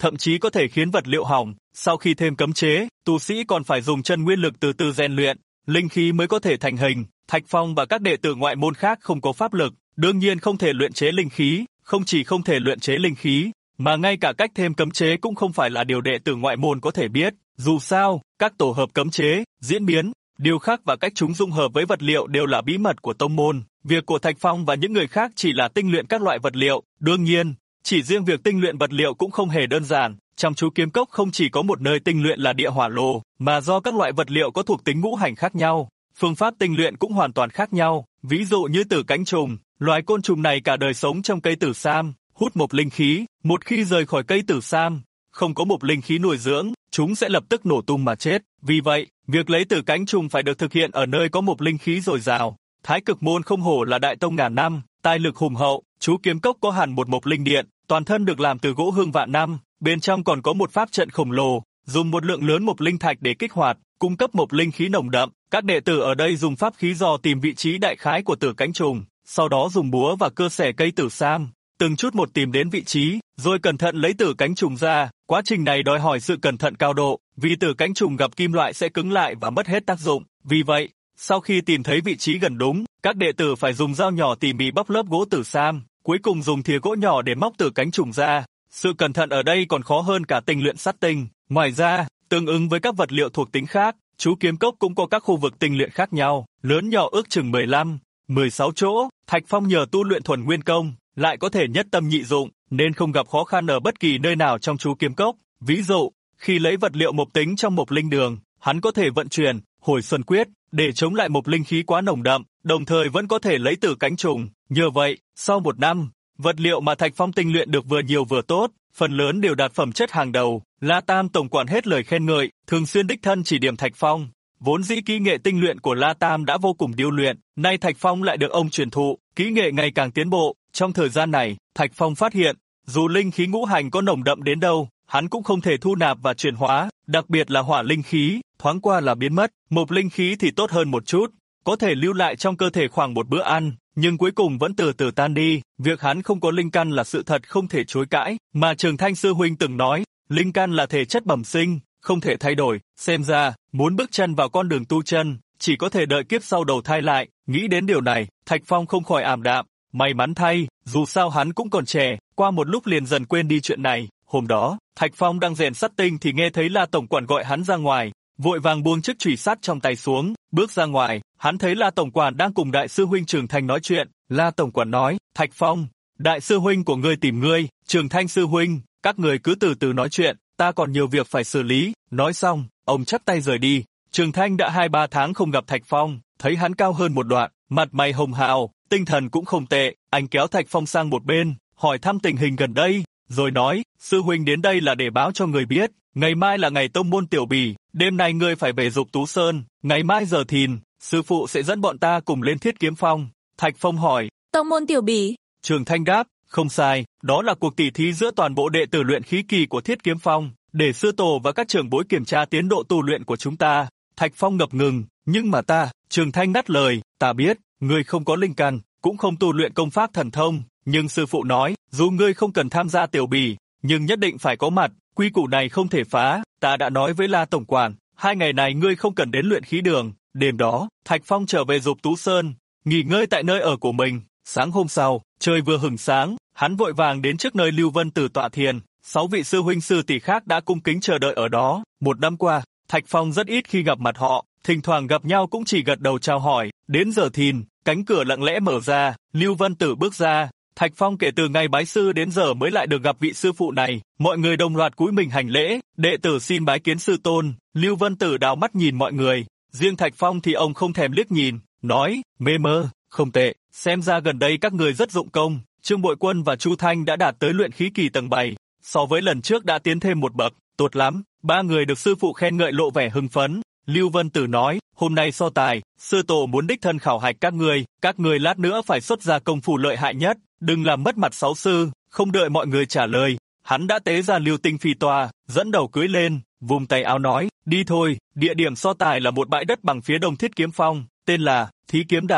thậm chí có thể khiến vật liệu hỏng. Sau khi thêm cấm chế, tu sĩ còn phải dùng chân nguyên lực từ từ rèn luyện, linh khí mới có thể thành hình. Thạch Phong và các đệ tử ngoại môn khác không có pháp lực, đương nhiên không thể luyện chế linh khí, không chỉ không thể luyện chế linh khí, mà ngay cả cách thêm cấm chế cũng không phải là điều đệ tử ngoại môn có thể biết. Dù sao, các tổ hợp cấm chế, diễn biến, điều khắc và cách chúng dung hợp với vật liệu đều là bí mật của tông môn. Việc của Thạch Phong và những người khác chỉ là tinh luyện các loại vật liệu. Đương nhiên, chỉ riêng việc tinh luyện vật liệu cũng không hề đơn giản. Trong chú kiếm cốc không chỉ có một nơi tinh luyện là địa hỏa lô, mà do các loại vật liệu có thuộc tính ngũ hành khác nhau, phương pháp tinh luyện cũng hoàn toàn khác nhau. Ví dụ như tử cánh trùng, loài côn trùng này cả đời sống trong cây tử sam, hút mộc linh khí. Một khi rời khỏi cây tử sam, không có mộc linh khí nuôi dưỡng, chúng sẽ lập tức nổ tung mà chết. Vì vậy, việc lấy tử cánh trùng phải được thực hiện ở nơi có mộc linh khí dồi dào. Thái Cực môn không hổ là đại tông ngàn năm, tài lực hùng hậu. Chú kiếm cốc có hẳn một mộc linh điện, toàn thân được làm từ gỗ hương vạn năm, bên trong còn có một pháp trận khổng lồ, dùng một lượng lớn mộc linh thạch để kích hoạt, cung cấp mộc linh khí nồng đậm. Các đệ tử ở đây dùng pháp khí dò tìm vị trí đại khái của tử cánh trùng, sau đó dùng búa và cưa xẻ cây tử sam, từng chút một tìm đến vị trí, rồi cẩn thận lấy tử cánh trùng ra. Quá trình này đòi hỏi sự cẩn thận cao độ, vì tử cánh trùng gặp kim loại sẽ cứng lại và mất hết tác dụng. Vì vậy, sau khi tìm thấy vị trí gần đúng, các đệ tử phải dùng dao nhỏ tỉ mỉ bóc lớp gỗ tử sam, cuối cùng dùng thìa gỗ nhỏ để móc tử cánh trùng ra. Sự cẩn thận ở đây còn khó hơn cả tinh luyện sắt tinh. Ngoài ra, tương ứng với các vật liệu thuộc tính khác, chú kiếm cốc cũng có các khu vực tinh luyện khác nhau, lớn nhỏ ước chừng 15, 16 chỗ. Thạch Phong nhờ tu luyện thuần nguyên công, lại có thể nhất tâm nhị dụng, nên không gặp khó khăn ở bất kỳ nơi nào trong chú kiếm cốc. Ví dụ, khi lấy vật liệu mộc tính trong mộc linh đường, hắn có thể vận chuyển Hồi Xuân Quyết để chống lại mộc linh khí quá nồng đậm, đồng thời vẫn có thể lấy tử cánh trùng. Nhờ vậy, sau một năm, vật liệu mà Thạch Phong tinh luyện được vừa nhiều vừa tốt, phần lớn đều đạt phẩm chất hàng đầu. La Tam tổng quản hết lời khen ngợi, thường xuyên đích thân chỉ điểm Thạch Phong. Vốn dĩ kỹ nghệ tinh luyện của La Tam đã vô cùng điêu luyện, nay Thạch Phong lại được ông truyền thụ, kỹ nghệ ngày càng tiến bộ. Trong thời gian này, Thạch Phong phát hiện, dù linh khí ngũ hành có nồng đậm đến đâu, hắn cũng không thể thu nạp và chuyển hóa, đặc biệt là hỏa linh khí, thoáng qua là biến mất. Mộc linh khí thì tốt hơn một chút, có thể lưu lại trong cơ thể khoảng một bữa ăn, nhưng cuối cùng vẫn từ từ tan đi. Việc hắn không có linh căn là sự thật không thể chối cãi, mà Trường Thanh sư huynh từng nói, linh căn là thể chất bẩm sinh, không thể thay đổi. Xem ra, muốn bước chân vào con đường tu chân, chỉ có thể đợi kiếp sau đầu thai lại. Nghĩ đến điều này, Thạch Phong không khỏi ảm đạm. May mắn thay, dù sao hắn cũng còn trẻ, qua một lúc liền dần quên đi chuyện này. Hôm đó, Thạch Phong đang rèn sắt tinh thì nghe thấy La tổng quản gọi hắn ra ngoài, vội vàng buông chiếc chùy sắt trong tay xuống, bước ra ngoài, hắn thấy La tổng quản đang cùng đại sư huynh Trường Thanh nói chuyện. La tổng quản nói, Thạch Phong, đại sư huynh của ngươi tìm ngươi. Trường Thanh sư huynh, các người cứ từ từ nói chuyện, ta còn nhiều việc phải xử lý. Nói xong, ông chắp tay rời đi. Trường Thanh đã 2-3 tháng không gặp Thạch Phong, thấy hắn cao hơn một đoạn, mặt mày hồng hào, tinh thần cũng không tệ. Anh kéo Thạch Phong sang một bên, hỏi thăm tình hình gần đây, rồi nói, sư huynh đến đây là để báo cho người biết, ngày mai là ngày tông môn tiểu bỉ, đêm nay ngươi phải về Dục Tú Sơn, ngày mai giờ thìn, sư phụ sẽ dẫn bọn ta cùng lên Thiết Kiếm Phong. Thạch Phong hỏi, Tông môn tiểu bỉ? Trường Thanh đáp, không sai, đó là cuộc tỉ thí giữa toàn bộ đệ tử luyện khí kỳ của Thiết Kiếm Phong, để sư tổ và các trưởng bối kiểm tra tiến độ tu luyện của chúng ta. Thạch Phong ngập ngừng, nhưng mà ta, Trường Thanh ngắt lời, ta biết, ngươi không có linh căn, cũng không tu luyện công pháp thần thông, nhưng sư phụ nói, dù ngươi không cần tham gia tiểu bỉ, nhưng nhất định phải có mặt, quy củ này không thể phá. Ta đã nói với La tổng quản, 2 ngày này ngươi không cần đến luyện khí đường. Đêm đó, Thạch Phong trở về Dục Tú Sơn, nghỉ ngơi tại nơi ở của mình. Sáng hôm sau, trời vừa hửng sáng, hắn vội vàng đến trước nơi Lưu Vân Tử tọa thiền. 6 vị sư huynh sư tỷ khác đã cung kính chờ đợi ở đó. Một năm qua, Thạch Phong rất ít khi gặp mặt họ, thỉnh thoảng gặp nhau cũng chỉ gật đầu chào hỏi. Đến giờ thìn, cánh cửa lặng lẽ mở ra, Lưu Vân Tử bước ra. Thạch Phong kể từ ngày bái sư đến giờ mới lại được gặp vị sư phụ này. Mọi người đồng loạt cúi mình hành lễ, đệ tử xin bái kiến sư tôn. Lưu Vân Tử đảo mắt nhìn mọi người, riêng Thạch Phong thì ông không thèm liếc nhìn, nói, mê mơ, không tệ, xem ra gần đây các người rất dụng công. Trương Bội Quân và Chu Thanh đã đạt tới luyện khí kỳ tầng 7, so với lần trước đã tiến thêm một bậc, tốt lắm. 3 người được sư phụ khen ngợi lộ vẻ hưng phấn. Lưu Vân Tử nói, hôm nay so tài, sư tổ muốn đích thân khảo hạch các người lát nữa phải xuất ra công phu lợi hại nhất, đừng làm mất mặt sáu sư. Không đợi mọi người trả lời, hắn đã tế ra Lưu Tinh phi toa, dẫn đầu cưỡi lên, vung tay áo nói, đi thôi. Địa điểm so tài là một bãi đất bằng phía đông Thiết Kiếm Phong, tên là Thí Kiếm Đài.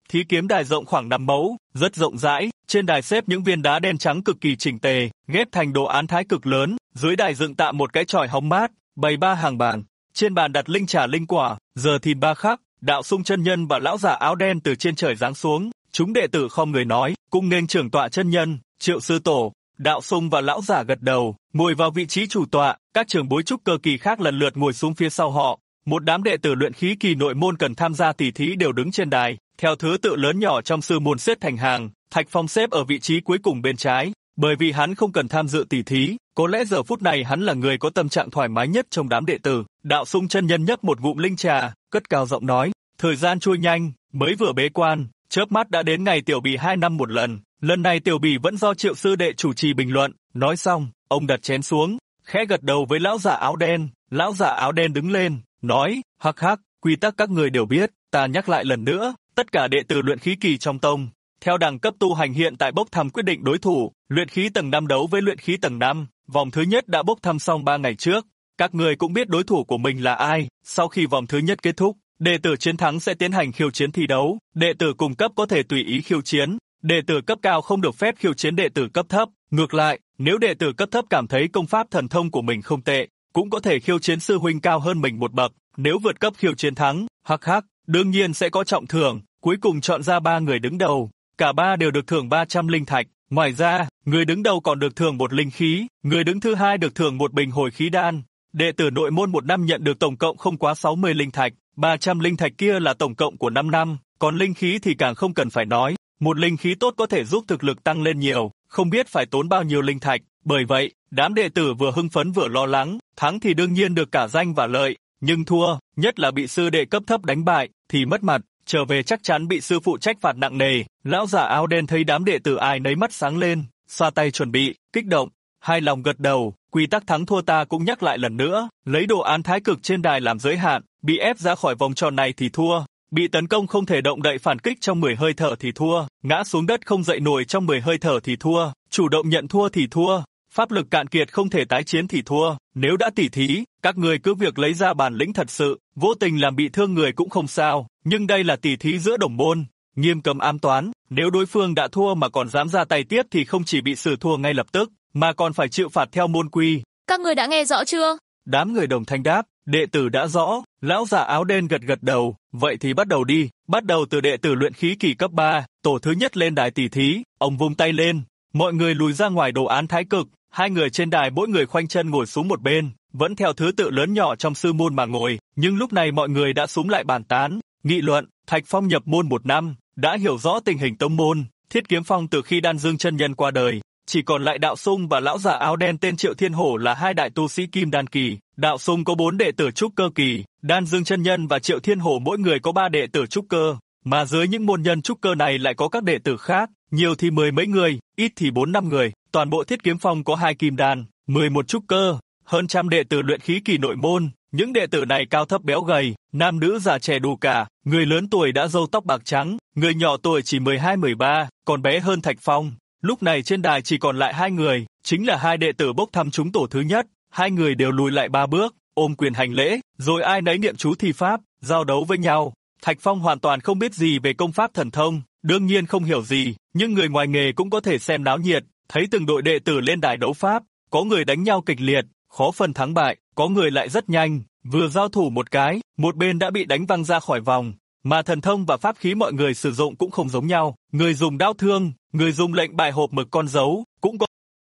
Thí kiếm đài rộng khoảng 5 mẫu, rất rộng rãi, trên đài xếp những viên đá đen trắng cực kỳ chỉnh tề, ghép thành đồ án thái cực lớn, dưới đài dựng tạm một cái chòi hóng mát, bày 3 hàng bàn, trên bàn đặt linh trà linh quả, giờ thìn 3 khắc, Đạo Sung chân nhân và lão giả áo đen từ trên trời giáng xuống, chúng đệ tử khom người nói, cung nghênh trưởng tọa chân nhân, Triệu sư tổ. Đạo Sung và lão giả gật đầu, ngồi vào vị trí chủ tọa, các trưởng bối trúc cơ kỳ khác lần lượt ngồi xuống phía sau họ. Một đám đệ tử luyện khí kỳ nội môn cần tham gia tỷ thí đều đứng trên đài, theo thứ tự lớn nhỏ trong sư môn xếp thành hàng. Thạch Phong xếp ở vị trí cuối cùng bên trái, bởi vì hắn không cần tham dự tỷ thí, có lẽ giờ phút này hắn là người có tâm trạng thoải mái nhất trong đám đệ tử. Đạo Sung chân nhân nhấp một ngụm linh trà, cất cao giọng nói, thời gian trôi nhanh, mới vừa bế quan, chớp mắt đã đến ngày tiểu bì 2 năm một lần. Lần này tiểu bì vẫn do Triệu sư đệ chủ trì bình luận. Nói xong, ông đặt chén xuống, khẽ gật đầu với lão giả áo đen. Lão giả áo đen đứng lên, nói, hắc hắc, quy tắc các người đều biết, ta nhắc lại lần nữa, tất cả đệ tử luyện khí kỳ trong tông, theo đẳng cấp tu hành hiện tại bốc thăm quyết định đối thủ, luyện khí tầng 5 đấu với luyện khí tầng 5, vòng thứ nhất đã bốc thăm xong 3 ngày trước, các người cũng biết đối thủ của mình là ai, sau khi vòng thứ nhất kết thúc, đệ tử chiến thắng sẽ tiến hành khiêu chiến thi đấu, đệ tử cùng cấp có thể tùy ý khiêu chiến, đệ tử cấp cao không được phép khiêu chiến đệ tử cấp thấp, ngược lại, nếu đệ tử cấp thấp cảm thấy công pháp thần thông của mình không tệ, cũng có thể khiêu chiến sư huynh cao hơn mình một bậc, nếu vượt cấp khiêu chiến thắng, hắc hắc, đương nhiên sẽ có trọng thưởng, cuối cùng chọn ra 3 người đứng đầu, cả 3 đều được thưởng 300 linh thạch, ngoài ra, người đứng đầu còn được thưởng 1 linh khí, người đứng thứ hai được thưởng 1 bình hồi khí đan. Đệ tử nội môn 1 năm nhận được tổng cộng không quá 60 linh thạch, 300 linh thạch kia là tổng cộng của 5 năm, còn linh khí thì càng không cần phải nói, một linh khí tốt có thể giúp thực lực tăng lên nhiều, không biết phải tốn bao nhiêu linh thạch, bởi vậy, đám đệ tử vừa hưng phấn vừa lo lắng, thắng thì đương nhiên được cả danh và lợi, nhưng thua, nhất là bị sư đệ cấp thấp đánh bại, thì mất mặt, trở về chắc chắn bị sư phụ trách phạt nặng nề. Lão giả áo đen thấy đám đệ tử ai nấy mắt sáng lên, xoa tay chuẩn bị, kích động, hài lòng gật đầu, quy tắc thắng thua ta cũng nhắc lại lần nữa, lấy đồ án thái cực trên đài làm giới hạn, bị ép ra khỏi vòng tròn này thì thua, bị tấn công không thể động đậy phản kích trong 10 hơi thở thì thua, ngã xuống đất không dậy nổi trong 10 hơi thở thì thua, chủ động nhận thua thì thua, pháp lực cạn kiệt không thể tái chiến thì thua, nếu đã tỉ thí, các người cứ việc lấy ra bản lĩnh thật sự, vô tình làm bị thương người cũng không sao, nhưng đây là tỉ thí giữa đồng môn, nghiêm cấm ám toán, nếu đối phương đã thua mà còn dám ra tay tiếp thì không chỉ bị xử thua ngay lập tức, mà còn phải chịu phạt theo môn quy. Các người đã nghe rõ chưa? Đám người đồng thanh đáp, đệ tử đã rõ, lão giả áo đen gật gật đầu, vậy thì bắt đầu đi, bắt đầu từ đệ tử luyện khí kỳ cấp 3, tổ thứ nhất lên đài tỉ thí, ông vung tay lên, mọi người lùi ra ngoài đồ án thái cực, 2 người trên đài mỗi người khoanh chân ngồi xuống một bên, vẫn theo thứ tự lớn nhỏ trong sư môn mà ngồi, nhưng lúc này mọi người đã xúm lại bàn tán, nghị luận, Thạch Phong nhập môn 1 năm, đã hiểu rõ tình hình tông môn, Thiết Kiếm Phong từ khi Đan Dương chân nhân qua đời, chỉ còn lại Đạo Sung và lão giả áo đen tên Triệu Thiên Hổ là 2 đại tu sĩ kim đan kỳ, Đạo Sung có 4 đệ tử trúc cơ kỳ, Đan Dương chân nhân và Triệu Thiên Hổ mỗi người có 3 đệ tử trúc cơ, mà dưới những môn nhân trúc cơ này lại có các đệ tử khác, nhiều thì 10 mấy người, ít thì 4-5 người, toàn bộ Thiết Kiếm Phong có 2 kim đan, 11 trúc cơ, hơn trăm đệ tử luyện khí kỳ nội môn, những đệ tử này cao thấp béo gầy, nam nữ già trẻ đủ cả, người lớn tuổi đã râu tóc bạc trắng, người nhỏ tuổi chỉ 12-13, còn bé hơn Thạch Phong. Lúc này trên đài chỉ còn lại 2 người, chính là 2 đệ tử bốc thăm trúng tổ thứ nhất, 2 người đều lùi lại 3 bước, ôm quyền hành lễ, rồi ai nấy niệm chú thi pháp, giao đấu với nhau. Thạch Phong hoàn toàn không biết gì về công pháp thần thông, đương nhiên không hiểu gì, nhưng người ngoài nghề cũng có thể xem náo nhiệt, thấy từng đội đệ tử lên đài đấu pháp, có người đánh nhau kịch liệt, khó phân thắng bại, có người lại rất nhanh, vừa giao thủ một cái, một bên đã bị đánh văng ra khỏi vòng. Mà thần thông và pháp khí mọi người sử dụng cũng không giống nhau, người dùng đao thương, người dùng lệnh bài hộp mực con dấu, cũng có.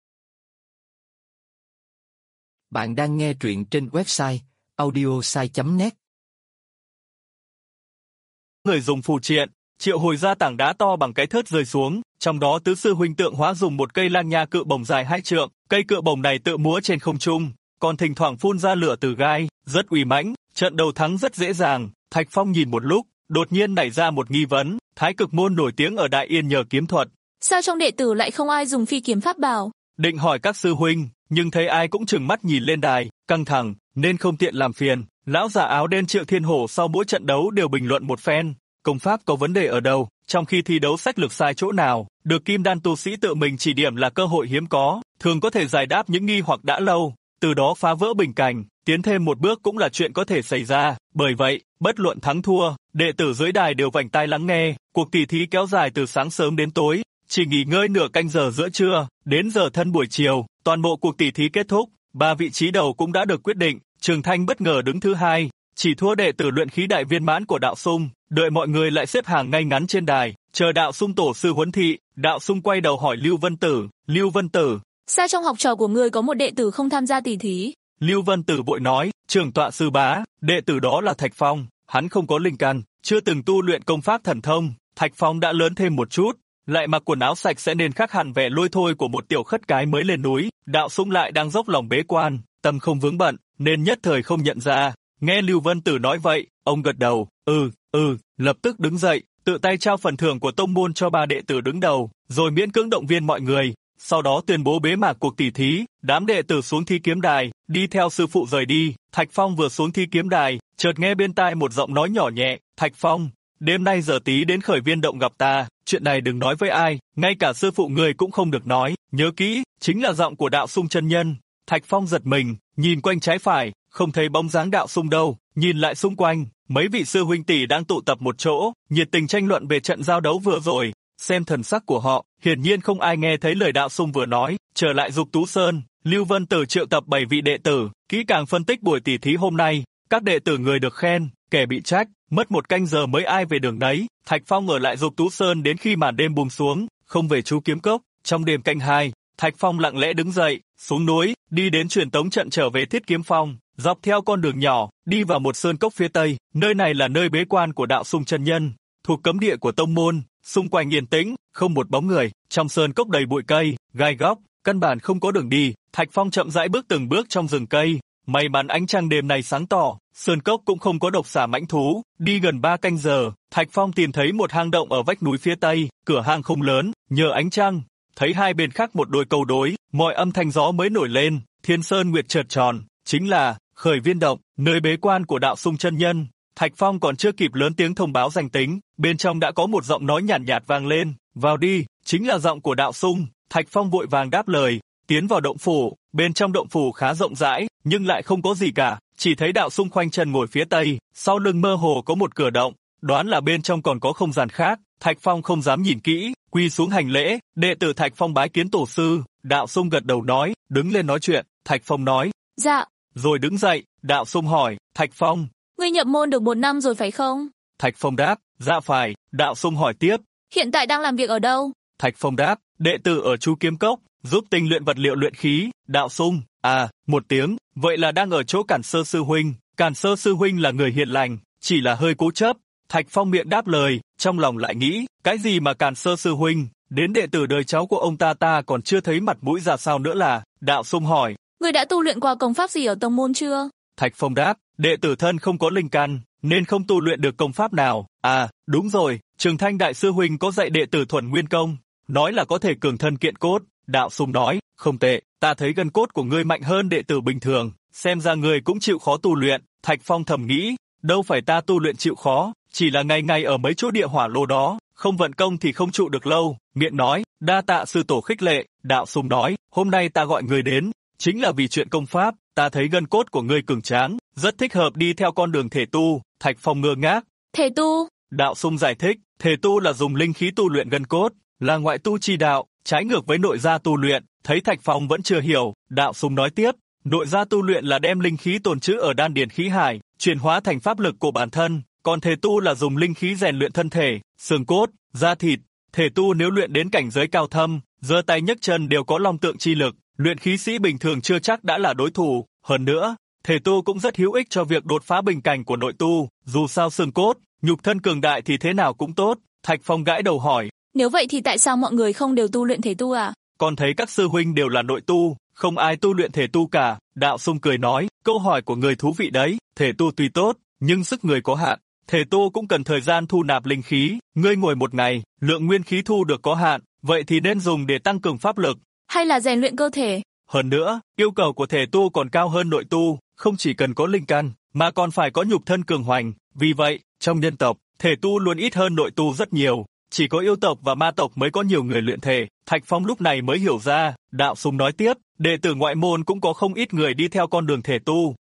Bạn đang nghe truyện trên website audiosai.net. Người dùng phù triện, triệu hồi ra tảng đá to bằng cái thớt rơi xuống, trong đó tứ sư huynh tượng hóa dùng một cây lang nha cự bổng dài 2 trượng, cây cự bổng này tự múa trên không trung, còn thỉnh thoảng phun ra lửa từ gai, rất uy mãnh, trận đầu thắng rất dễ dàng. Thạch Phong nhìn một lúc, đột nhiên nảy ra một nghi vấn, Thái Cực môn nổi tiếng ở Đại Yên nhờ kiếm thuật. Sao trong đệ tử lại không ai dùng phi kiếm pháp bảo? Định hỏi các sư huynh, nhưng thấy ai cũng trừng mắt nhìn lên đài, căng thẳng, nên không tiện làm phiền. Lão giả áo đen Triệu Thiên Hổ sau mỗi trận đấu đều bình luận một phen, công pháp có vấn đề ở đâu, trong khi thi đấu sách lược sai chỗ nào, được kim đan tu sĩ tự mình chỉ điểm là cơ hội hiếm có, thường có thể giải đáp những nghi hoặc đã lâu, từ đó phá vỡ bình cảnh, tiến thêm một bước cũng là chuyện có thể xảy ra, bởi vậy, bất luận thắng thua, đệ tử dưới đài đều vành tai lắng nghe, cuộc tỷ thí kéo dài từ sáng sớm đến tối, chỉ nghỉ ngơi nửa canh giờ giữa trưa, đến giờ thân buổi chiều, toàn bộ cuộc tỷ thí kết thúc, 3 vị trí đầu cũng đã được quyết định, Trường Thanh bất ngờ đứng thứ 2, chỉ thua đệ tử luyện khí đại viên mãn của Đạo Sung, đợi mọi người lại xếp hàng ngay ngắn trên đài, chờ Đạo Sung tổ sư huấn thị, Đạo Sung quay đầu hỏi Lưu Vân Tử, sao trong học trò của ngươi có một đệ tử không tham gia tỷ thí? Lưu Vân Tử vội nói, trưởng tọa sư bá, đệ tử đó là Thạch Phong, hắn không có linh căn, chưa từng tu luyện công pháp thần thông, Thạch Phong đã lớn thêm một chút, lại mặc quần áo sạch sẽ nên khác hẳn vẻ lôi thôi của một tiểu khất cái mới lên núi, Đạo Sung lại đang dốc lòng bế quan, tâm không vướng bận, nên nhất thời không nhận ra. Nghe Lưu Vân Tử nói vậy, ông gật đầu, lập tức đứng dậy, tự tay trao phần thưởng của tông môn cho 3 đệ tử đứng đầu, rồi miễn cưỡng động viên mọi người, sau đó tuyên bố bế mạc cuộc tỷ thí, đám đệ tử xuống thi kiếm đài, đi theo sư phụ rời đi. Thạch Phong vừa xuống thi kiếm đài, chợt nghe bên tai một giọng nói nhỏ nhẹ, Thạch Phong, đêm nay giờ tí đến Khởi Viên Động gặp ta, chuyện này đừng nói với ai, ngay cả sư phụ người cũng không được nói, nhớ kỹ, chính là giọng của Đạo Sung chân nhân. Thạch Phong giật mình, nhìn quanh trái phải, không thấy bóng dáng Đạo Sung đâu, nhìn lại xung quanh, mấy vị sư huynh tỷ đang tụ tập một chỗ, nhiệt tình tranh luận về trận giao đấu vừa rồi. Xem thần sắc của họ, hiển nhiên không ai nghe thấy lời Đạo Sung vừa nói. Trở lại Dục Tú Sơn, Lưu Vân Tử triệu tập 7 vị đệ tử, kỹ càng phân tích buổi tỷ thí hôm nay. Các đệ tử người được khen, kẻ bị trách, mất 1 canh giờ mới ai về đường đấy. Thạch Phong ở lại Dục Tú Sơn đến khi màn đêm buông xuống, không về Chú Kiếm Cốc. Trong đêm canh 2, Thạch Phong lặng lẽ đứng dậy, xuống núi, đi đến truyền tống trận trở về Thiết Kiếm Phong, dọc theo con đường nhỏ, đi vào một sơn cốc phía tây. Nơi này là nơi bế quan của Đạo Sung chân nhân, thuộc cấm địa của tông môn. Xung quanh yên tĩnh, không một bóng người, trong sơn cốc đầy bụi cây, gai góc, căn bản không có đường đi. Thạch Phong chậm rãi bước từng bước trong rừng cây, may mắn ánh trăng đêm này sáng tỏ, sơn cốc cũng không có độc xà mãnh thú. Đi gần 3 canh giờ, Thạch Phong tìm thấy một hang động ở vách núi phía tây, cửa hang không lớn, nhờ ánh trăng, thấy hai bên khác một đôi câu đối, mọi âm thanh gió mới nổi lên, thiên sơn nguyệt chợt tròn, chính là Khởi Viên Động, nơi bế quan của Đạo Sung chân nhân. Thạch Phong còn chưa kịp lớn tiếng thông báo danh tính, bên trong đã có một giọng nói nhàn nhạt vang lên, vào đi, chính là giọng của Đạo Sung. Thạch Phong vội vàng đáp lời, tiến vào động phủ, bên trong động phủ khá rộng rãi, nhưng lại không có gì cả, chỉ thấy Đạo Sung khoanh chân ngồi phía tây, sau lưng mơ hồ có một cửa động, đoán là bên trong còn có không gian khác. Thạch Phong không dám nhìn kỹ, quy xuống hành lễ, đệ tử Thạch Phong bái kiến tổ sư. Đạo Sung gật đầu nói, đứng lên nói chuyện. Thạch Phong nói, dạ, rồi đứng dậy. Đạo Sung hỏi, Thạch Phong, ngươi nhập môn được 1 năm rồi phải không? Thạch Phong đáp, dạ phải. Đạo Sung hỏi tiếp, hiện tại đang làm việc ở đâu? Thạch Phong đáp, đệ tử ở Chú Kiếm Cốc, giúp tinh luyện vật liệu luyện khí. Đạo Sung, một tiếng, vậy là đang ở chỗ Cản Sơ sư huynh. Cản Sơ sư huynh là người hiền lành, chỉ là hơi cố chấp. Thạch Phong miệng đáp lời, trong lòng lại nghĩ, cái gì mà Cản Sơ sư huynh, đến đệ tử đời cháu của ông ta còn chưa thấy mặt mũi ra sao nữa là. Đạo Sung hỏi, ngươi đã tu luyện qua công pháp gì ở tông môn chưa? Thạch Phong đáp, đệ tử thân không có linh căn, nên không tu luyện được công pháp nào. Đúng rồi, Trường Thanh đại sư huynh có dạy đệ tử Thuần Nguyên công, nói là có thể cường thân kiện cốt. Đạo Sung nói, không tệ, ta thấy gân cốt của ngươi mạnh hơn đệ tử bình thường, xem ra ngươi cũng chịu khó tu luyện. Thạch Phong thầm nghĩ, đâu phải ta tu luyện chịu khó, chỉ là ngày ngày ở mấy chỗ địa hỏa lô đó, không vận công thì không trụ được lâu. Miệng nói, đa tạ sư tổ khích lệ. Đạo Sung nói, hôm nay ta gọi ngươi đến, chính là vì chuyện công pháp, ta thấy gân cốt của ngươi cường tráng, rất thích hợp đi theo con đường thể tu. Thạch Phong ngơ ngác. Thể tu? Đạo Sung giải thích, thể tu là dùng linh khí tu luyện gân cốt, là ngoại tu chi đạo, trái ngược với nội gia tu luyện. Thấy Thạch Phong vẫn chưa hiểu, Đạo Sung nói tiếp, nội gia tu luyện là đem linh khí tồn trữ ở đan điền khí hải, chuyển hóa thành pháp lực của bản thân, còn thể tu là dùng linh khí rèn luyện thân thể, xương cốt, da thịt. Thể tu nếu luyện đến cảnh giới cao thâm, giơ tay nhấc chân đều có long tượng chi lực, luyện khí sĩ bình thường chưa chắc đã là đối thủ. Hơn nữa, thể tu cũng rất hữu ích cho việc đột phá bình cảnh của nội tu, dù sao xương cốt, nhục thân cường đại thì thế nào cũng tốt. Thạch Phong gãi đầu hỏi, nếu vậy thì tại sao mọi người không đều tu luyện thể tu à? Con thấy các sư huynh đều là nội tu, không ai tu luyện thể tu cả. Đạo Sung cười nói, câu hỏi của người thú vị đấy, thể tu tuy tốt, nhưng sức người có hạn, thể tu cũng cần thời gian thu nạp linh khí, ngươi ngồi một ngày, lượng nguyên khí thu được có hạn, vậy thì nên dùng để tăng cường pháp lực, hay là rèn luyện cơ thể. Hơn nữa, yêu cầu của thể tu còn cao hơn nội tu, không chỉ cần có linh căn, mà còn phải có nhục thân cường hoành. Vì vậy, trong nhân tộc, thể tu luôn ít hơn nội tu rất nhiều. Chỉ có yêu tộc và ma tộc mới có nhiều người luyện thể. Thạch Phong lúc này mới hiểu ra. Đạo Sung nói tiếp, đệ tử ngoại môn cũng có không ít người đi theo con đường thể tu,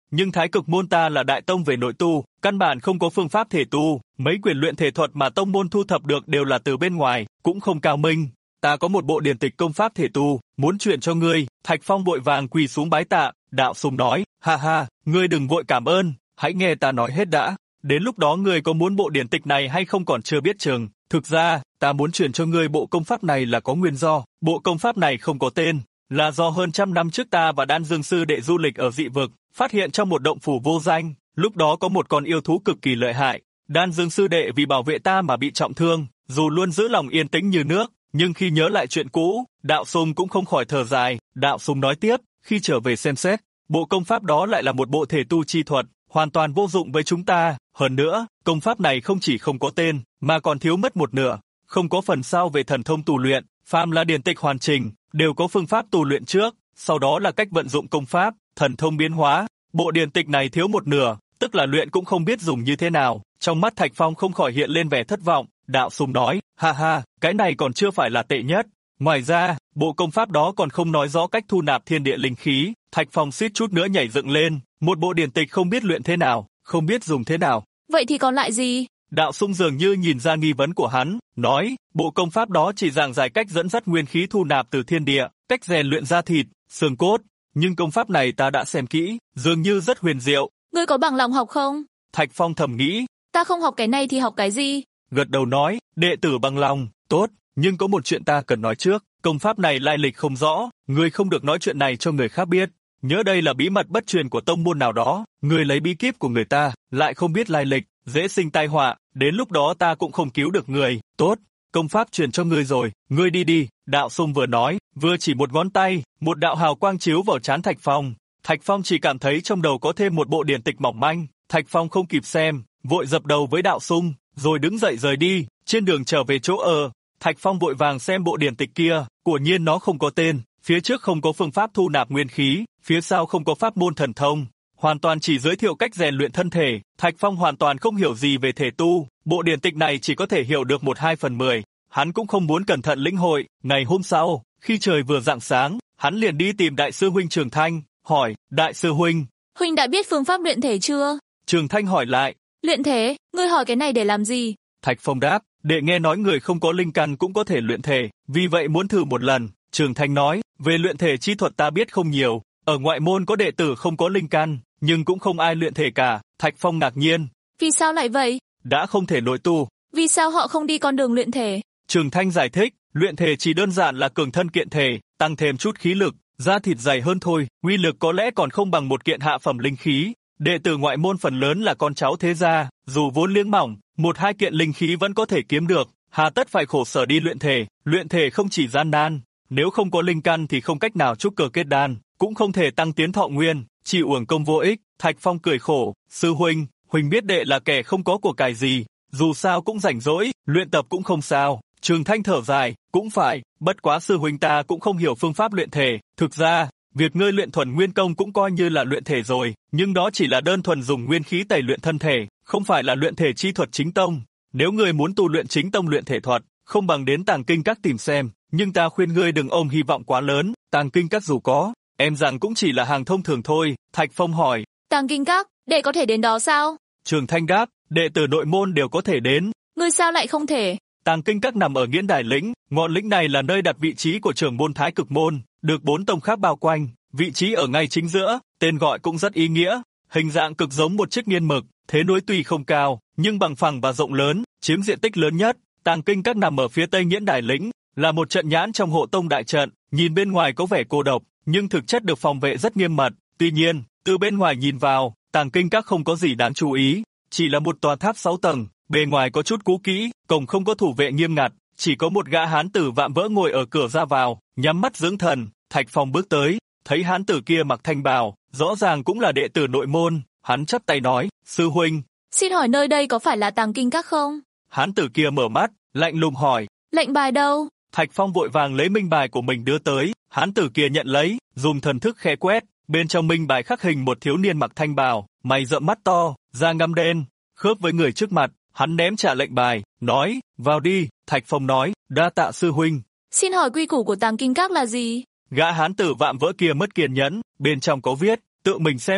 nhưng Thái Cực môn ta là đại tông về nội tu, căn bản không có phương pháp thể tu, mấy quyển luyện thể thuật mà tông môn thu thập được đều là từ bên ngoài, cũng không cao minh. Ta có một bộ điển tịch công pháp thể tu, muốn chuyển cho ngươi. Thạch Phong vội vàng quỳ xuống bái tạ. Đạo Sùng nói, ha ha, ngươi đừng vội cảm ơn, hãy nghe ta nói hết đã. Đến lúc đó ngươi có muốn bộ điển tịch này hay không còn chưa biết chừng. Thực ra, ta muốn chuyển cho ngươi bộ công pháp này là có nguyên do. Bộ công pháp này không có tên, là do hơn 100 năm trước ta và Đan Dương sư đệ du lịch ở dị vực, phát hiện trong một động phủ vô danh. Lúc đó có một con yêu thú cực kỳ lợi hại. Đan Dương sư đệ vì bảo vệ ta mà bị trọng thương, dù luôn giữ lòng yên tĩnh như nước, nhưng khi nhớ lại chuyện cũ, Đạo Sùng cũng không khỏi thở dài. Đạo Sùng nói tiếp, khi trở về xem xét, bộ công pháp đó lại là một bộ thể tu chi thuật, hoàn toàn vô dụng với chúng ta. Hơn nữa, công pháp này không chỉ không có tên, mà còn thiếu mất một nửa, không có phần sau về thần thông tu luyện. Phàm là điển tịch hoàn chỉnh, đều có phương pháp tu luyện trước, sau đó là cách vận dụng công pháp, thần thông biến hóa. Bộ điển tịch này thiếu một nửa, tức là luyện cũng không biết dùng như thế nào. Trong mắt Thạch Phong không khỏi hiện lên vẻ thất vọng. Đạo Sùng nói, ha ha, cái này còn chưa phải là tệ nhất. Ngoài ra, bộ công pháp đó còn không nói rõ cách thu nạp thiên địa linh khí. Thạch Phong suýt chút nữa nhảy dựng lên, một bộ điển tịch không biết luyện thế nào, không biết dùng thế nào. Vậy thì còn lại gì? Đạo Sùng dường như nhìn ra nghi vấn của hắn, nói, bộ công pháp đó chỉ giảng giải cách dẫn dắt nguyên khí thu nạp từ thiên địa, cách rèn luyện da thịt, xương cốt. Nhưng công pháp này ta đã xem kỹ, dường như rất huyền diệu. Ngươi có bằng lòng học không? Thạch Phong thầm nghĩ. Ta không học cái này thì học cái gì? Gật đầu nói, đệ tử bằng lòng, tốt, nhưng có một chuyện ta cần nói trước, công pháp này lai lịch không rõ, ngươi không được nói chuyện này cho người khác biết. Nhớ đây là bí mật bất truyền của tông môn nào đó, ngươi lấy bí kíp của người ta, lại không biết lai lịch, dễ sinh tai họa, đến lúc đó ta cũng không cứu được người. Tốt, công pháp truyền cho ngươi rồi, ngươi đi đi. Đạo Sùng vừa nói, vừa chỉ một ngón tay, một đạo hào quang chiếu vào trán Thạch Phong. Thạch Phong chỉ cảm thấy trong đầu có thêm một bộ điển tịch mỏng manh. Thạch Phong không kịp xem, vội dập đầu với Đạo Sùng, rồi đứng dậy rời đi. Trên đường trở về chỗ ở, Thạch Phong vội vàng xem bộ điển tịch kia, quả nhiên nó không có tên, phía trước không có phương pháp thu nạp nguyên khí, phía sau không có pháp môn thần thông, hoàn toàn chỉ giới thiệu cách rèn luyện thân thể. Thạch Phong hoàn toàn không hiểu gì về thể tu, bộ điển tịch này chỉ có thể hiểu được 1/2/10, hắn cũng không muốn cẩn thận lĩnh hội. Ngày hôm sau, khi trời vừa rạng sáng, hắn liền đi tìm đại sư huynh Trường Thanh, hỏi, đại sư huynh, Huynh đã biết phương pháp luyện thể chưa? Trường Thanh hỏi lại, Luyện thể, ngươi hỏi cái này để làm gì? Thạch Phong đáp, đệ nghe nói người không có linh căn cũng có thể luyện thể, vì vậy muốn thử một lần. Trường Thanh nói, về luyện thể chi thuật ta biết không nhiều, ở ngoại môn có đệ tử không có linh căn, nhưng cũng không ai luyện thể cả. Thạch Phong ngạc nhiên. Vì sao lại vậy? Đã không thể nội tu, Vì sao họ không đi con đường luyện thể? Trường Thanh giải thích, luyện thể chỉ đơn giản là cường thân kiện thể, tăng thêm chút khí lực, da thịt dày hơn thôi, uy lực có lẽ còn không bằng một kiện hạ phẩm linh khí. Đệ tử ngoại môn phần lớn là con cháu thế gia, dù vốn liếng mỏng, 1-2 kiện linh khí vẫn có thể kiếm được, hà tất phải khổ sở đi luyện thể không chỉ gian nan, nếu không có linh căn thì không cách nào trúc cơ kết đan, cũng không thể tăng tiến thọ nguyên, chỉ uổng công vô ích. Thạch Phong cười khổ, sư huynh, huynh biết đệ là kẻ không có của cải gì, dù sao cũng rảnh rỗi, luyện tập cũng không sao. Trường Thanh thở dài, cũng phải, bất quá sư huynh ta cũng không hiểu phương pháp luyện thể, thực ra, việc ngươi luyện thuần nguyên công cũng coi như là luyện thể rồi, nhưng đó chỉ là đơn thuần dùng nguyên khí tẩy luyện thân thể, không phải là luyện thể chi thuật chính tông. Nếu ngươi muốn tu luyện chính tông luyện thể thuật, không bằng đến Tàng Kinh Các tìm xem, nhưng ta khuyên ngươi đừng ôm hy vọng quá lớn, Tàng Kinh Các dù có, em rằng cũng chỉ là hàng thông thường thôi. Thạch Phong hỏi, Tàng Kinh Các, đệ có thể đến đó sao? Trường Thanh đáp, đệ tử nội môn đều có thể đến. Ngươi sao lại không thể? Tàng Kinh Các nằm ở Nghiễn Đài lĩnh, ngọn lĩnh này là nơi đặt vị trí của trưởng môn Thái Cực môn, được 4 tông khác bao quanh, vị trí ở ngay chính giữa, tên gọi cũng rất ý nghĩa, hình dạng cực giống một chiếc nghiên mực, thế núi tuy không cao, nhưng bằng phẳng và rộng lớn, chiếm diện tích lớn nhất. Tàng Kinh Các nằm ở phía tây Nghiễn Đài lĩnh, là một trận nhãn trong hộ tông đại trận, nhìn bên ngoài có vẻ cô độc, nhưng thực chất được phòng vệ rất nghiêm mật. Tuy nhiên, từ bên ngoài nhìn vào, Tàng Kinh Các không có gì đáng chú ý, chỉ là một tòa tháp 6 tầng, bề ngoài có chút cũ kỹ, cổng không có thủ vệ nghiêm ngặt, chỉ có một gã hán tử vạm vỡ ngồi ở cửa ra vào, nhắm mắt dưỡng thần. Thạch Phong bước tới, thấy hán tử kia mặc thanh bào, rõ ràng cũng là đệ tử nội môn, hắn chắp tay nói, sư huynh, xin hỏi nơi đây có phải là Tàng Kinh Các không? Hán tử kia mở mắt, lạnh lùng hỏi, lệnh bài đâu? Thạch Phong vội vàng lấy minh bài của mình đưa tới, hán tử kia nhận lấy, dùng thần thức khẽ quét, bên trong minh bài khắc hình một thiếu niên mặc thanh bào, mày rậm mắt to, da ngăm đen, khớp với người trước mặt. Hắn ném trả lệnh bài, nói, vào đi. Thạch Phong nói, đa tạ sư huynh. Xin hỏi quy củ của Tàng Kinh Các là gì? Gã hán tử vạm vỡ kia mất kiên nhẫn, bên trong có viết, tự mình xem đi.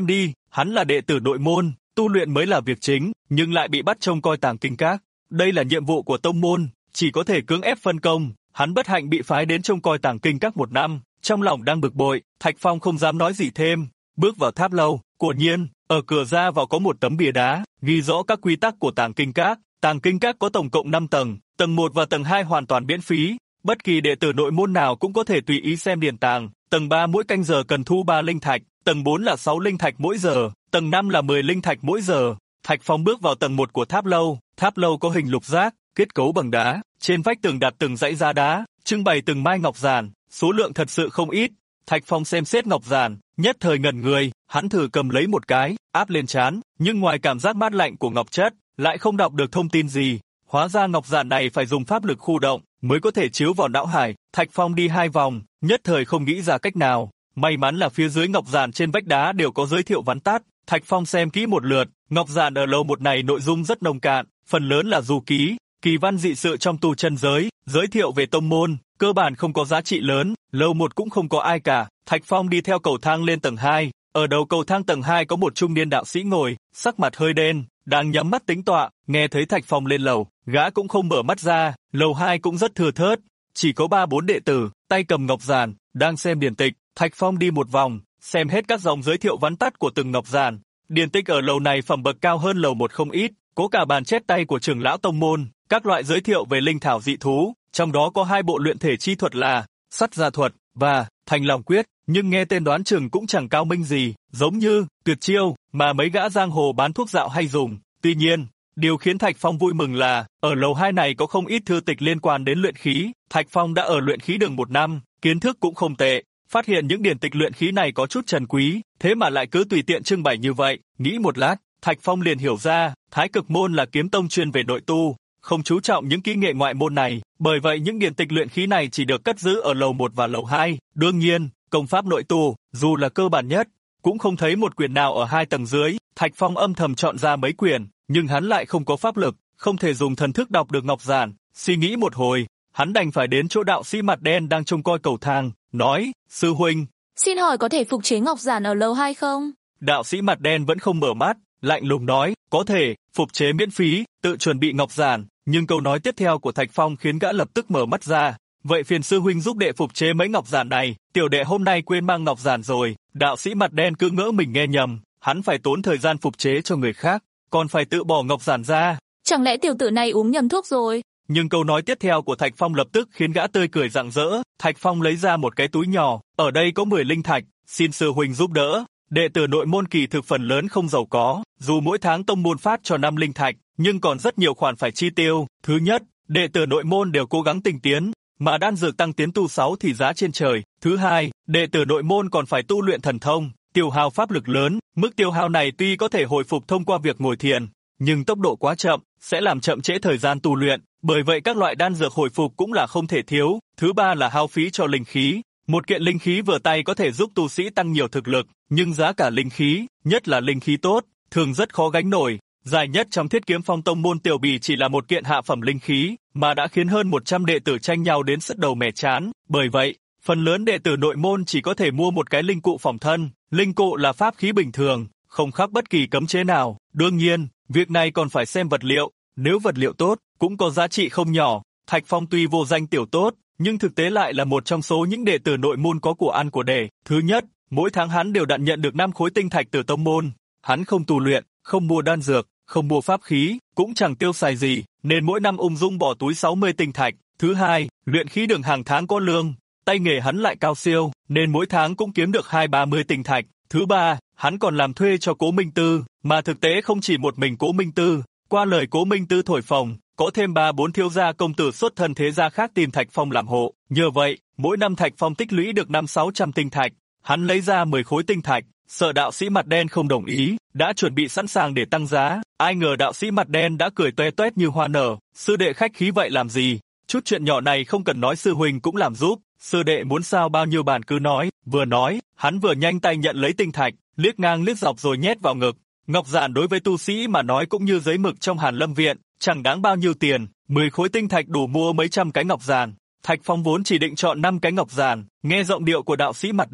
hắn là đệ tử nội môn, tu luyện mới là việc chính, nhưng lại bị bắt trông coi tàng kinh các. Đây là nhiệm vụ của tông môn, chỉ có thể cưỡng ép phân công. Hắn bất hạnh bị phái đến trông coi tàng kinh các 1 năm, trong lòng đang bực bội, Thạch Phong không dám nói gì thêm. Bước vào tháp lâu, quả nhiên, ở cửa ra vào có một tấm bìa đá, ghi rõ các quy tắc của tàng kinh các. Tàng kinh các có tổng cộng 5 tầng, tầng 1 và tầng 2 hoàn toàn miễn phí. Bất kỳ đệ tử nội môn nào cũng có thể tùy ý xem điển tàng. Tầng 3 mỗi canh giờ cần thu 3 linh thạch, tầng 4 là 6 linh thạch mỗi giờ, tầng 5 là 10 linh thạch mỗi giờ. Thạch Phong bước vào tầng 1 của tháp lâu có hình lục giác, kết cấu bằng đá, trên vách tường đặt từng dãy giá đá, trưng bày từng mai ngọc giản, số lượng thật sự không ít. Thạch Phong xem xét ngọc giản, nhất thời ngẩn người, hắn thử cầm lấy một cái, áp lên trán, nhưng ngoài cảm giác mát lạnh của ngọc chất, lại không đọc được thông tin gì. Hóa ra ngọc giản này phải dùng pháp lực khu động mới có thể chiếu vào não hải. Thạch Phong đi 2 vòng, nhất thời không nghĩ ra cách nào. May mắn là phía dưới ngọc giản trên vách đá đều có giới thiệu vắn tắt. Thạch Phong xem kỹ một lượt, ngọc giản ở lầu 1 này nội dung rất nông cạn, phần lớn là du ký, kỳ văn dị sự trong tu chân giới, giới thiệu về tông môn, cơ bản không có giá trị lớn. Lầu 1 cũng không có ai cả. Thạch Phong đi theo cầu thang lên tầng 2. Ở đầu cầu thang tầng 2 có một trung niên đạo sĩ ngồi, sắc mặt hơi đen, đang nhắm mắt tính tọa. Nghe thấy Thạch Phong lên lầu, gã cũng không mở mắt ra. Lầu 2 cũng rất thưa thớt, chỉ có 3-4 đệ tử, tay cầm ngọc giản, đang xem điển tịch. Thạch Phong đi một vòng, xem hết các dòng giới thiệu vắn tắt của từng ngọc giản. Điển tịch ở lầu này phẩm bậc cao hơn lầu 1 không ít, có cả bản chép tay của trưởng lão tông môn, các loại giới thiệu về linh thảo dị thú, trong đó có 2 bộ luyện thể chi thuật là Sắt Gia thuật và Thành Lòng quyết, nhưng nghe tên đoán chừng cũng chẳng cao minh gì, giống như tuyệt chiêu mà mấy gã giang hồ bán thuốc dạo hay dùng. Tuy nhiên, điều khiến Thạch Phong vui mừng là ở lầu 2 này có không ít thư tịch liên quan đến luyện khí. Thạch Phong đã ở luyện khí đường 1 năm, kiến thức cũng không tệ. Phát hiện những điển tịch luyện khí này có chút trần quý, thế mà lại cứ tùy tiện trưng bày như vậy. Nghĩ một lát, Thạch Phong liền hiểu ra, Thái Cực môn là kiếm tông chuyên về nội tu, không chú trọng những kỹ nghệ ngoại môn này, bởi vậy những điển tịch luyện khí này chỉ được cất giữ ở lầu 1 và lầu 2. Đương nhiên, công pháp nội tu, dù là cơ bản nhất, cũng không thấy một quyển nào ở 2 tầng dưới. Thạch Phong âm thầm chọn ra mấy quyển, nhưng hắn lại không có pháp lực, không thể dùng thần thức đọc được ngọc giản. Suy nghĩ một hồi, hắn đành phải đến chỗ đạo sĩ mặt đen đang trông coi cầu thang, nói: "Sư huynh, xin hỏi có thể phục chế ngọc giản ở lầu 2 không?" Đạo sĩ mặt đen vẫn không mở mắt, lạnh lùng nói: "Có thể, phục chế miễn phí, tự chuẩn bị ngọc giản." Nhưng câu nói tiếp theo của Thạch Phong khiến gã lập tức mở mắt ra. "Vậy phiền sư huynh giúp đệ phục chế mấy ngọc giản này, tiểu đệ hôm nay quên mang ngọc giản rồi." Đạo sĩ mặt đen cứ ngỡ mình nghe nhầm, hắn phải tốn thời gian phục chế cho người khác, còn phải tự bỏ ngọc giản ra. Chẳng lẽ tiểu tử này uống nhầm thuốc rồi? Nhưng câu nói tiếp theo của Thạch Phong lập tức khiến gã tươi cười rạng rỡ. Thạch Phong lấy ra một cái túi nhỏ, ở đây có 10 linh thạch, xin sư huynh giúp đỡ. Đệ tử nội môn kỳ thực phần lớn không giàu có, dù mỗi tháng tông môn phát cho 5 linh thạch, nhưng còn rất nhiều khoản phải chi tiêu. Thứ nhất, đệ tử nội môn đều cố gắng tinh tiến, mà đan dược tăng tiến tu 6 thì giá trên trời. Thứ hai, đệ tử nội môn còn phải tu luyện thần thông, tiêu hao pháp lực lớn. Mức tiêu hao này tuy có thể hồi phục thông qua việc ngồi thiền, nhưng tốc độ quá chậm, sẽ làm chậm trễ thời gian tu luyện. Bởi vậy các loại đan dược hồi phục cũng là không thể thiếu. Thứ ba là hao phí cho linh khí. Một kiện linh khí vừa tay có thể giúp tu sĩ tăng nhiều thực lực, nhưng giá cả linh khí, nhất là linh khí tốt, thường rất khó gánh nổi. Dài nhất trong Thiết Kiếm Phong tông môn Tiểu Bì chỉ là một kiện hạ phẩm linh khí, mà đã khiến hơn 100 đệ tử tranh nhau đến sứt đầu mẻ trán. Bởi vậy, phần lớn đệ tử nội môn chỉ có thể mua một cái linh cụ phòng thân. Linh cụ là pháp khí bình thường, không khắc bất kỳ cấm chế nào. Đương nhiên, việc này còn phải xem vật liệu, nếu vật liệu tốt, cũng có giá trị không nhỏ. Thạch Phong tuy vô danh tiểu tốt, nhưng thực tế lại là một trong số những đệ tử nội môn có của ăn của để. Thứ nhất, mỗi tháng hắn đều đặn nhận được 5 khối tinh thạch từ tông môn. Hắn không tu luyện, không mua đan dược, không mua pháp khí, cũng chẳng tiêu xài gì, nên mỗi năm ung dung bỏ túi 60 tinh thạch. Thứ hai, luyện khí đường hàng tháng có lương, tay nghề hắn lại cao siêu, nên mỗi tháng cũng kiếm được 20-30 tinh thạch. Thứ ba, hắn còn làm thuê cho Cố Minh Tư, mà thực tế không chỉ một mình Cố Minh Tư. Qua lời Cố Minh Tư thổi phồng, có thêm 3-4 thiếu gia công tử xuất thân thế gia khác tìm Thạch Phong làm hộ. Nhờ vậy, mỗi năm Thạch Phong tích lũy được 500-600 tinh thạch. Hắn lấy ra 10 khối tinh thạch, sợ đạo sĩ mặt đen không đồng ý, đã chuẩn bị sẵn sàng để tăng giá. Ai ngờ đạo sĩ mặt đen đã cười toe toét như hoa nở. Sư đệ khách khí vậy làm gì? Chút chuyện nhỏ này không cần nói sư huynh cũng làm giúp. Sư đệ muốn sao bao nhiêu bàn cứ nói. Vừa nói, hắn vừa nhanh tay nhận lấy tinh thạch, liếc ngang liếc dọc rồi nhét vào ngực. Ngọc giản đối với tu sĩ mà nói cũng như giấy mực trong Hàn Lâm viện, chẳng đáng bao nhiêu tiền. 10 khối tinh thạch đủ mua mấy trăm cái ngọc giản. Thạch Phong vốn chỉ định chọn 5 cái ngọc giản, nghe giọng điệu của đạo sĩ mặt đen,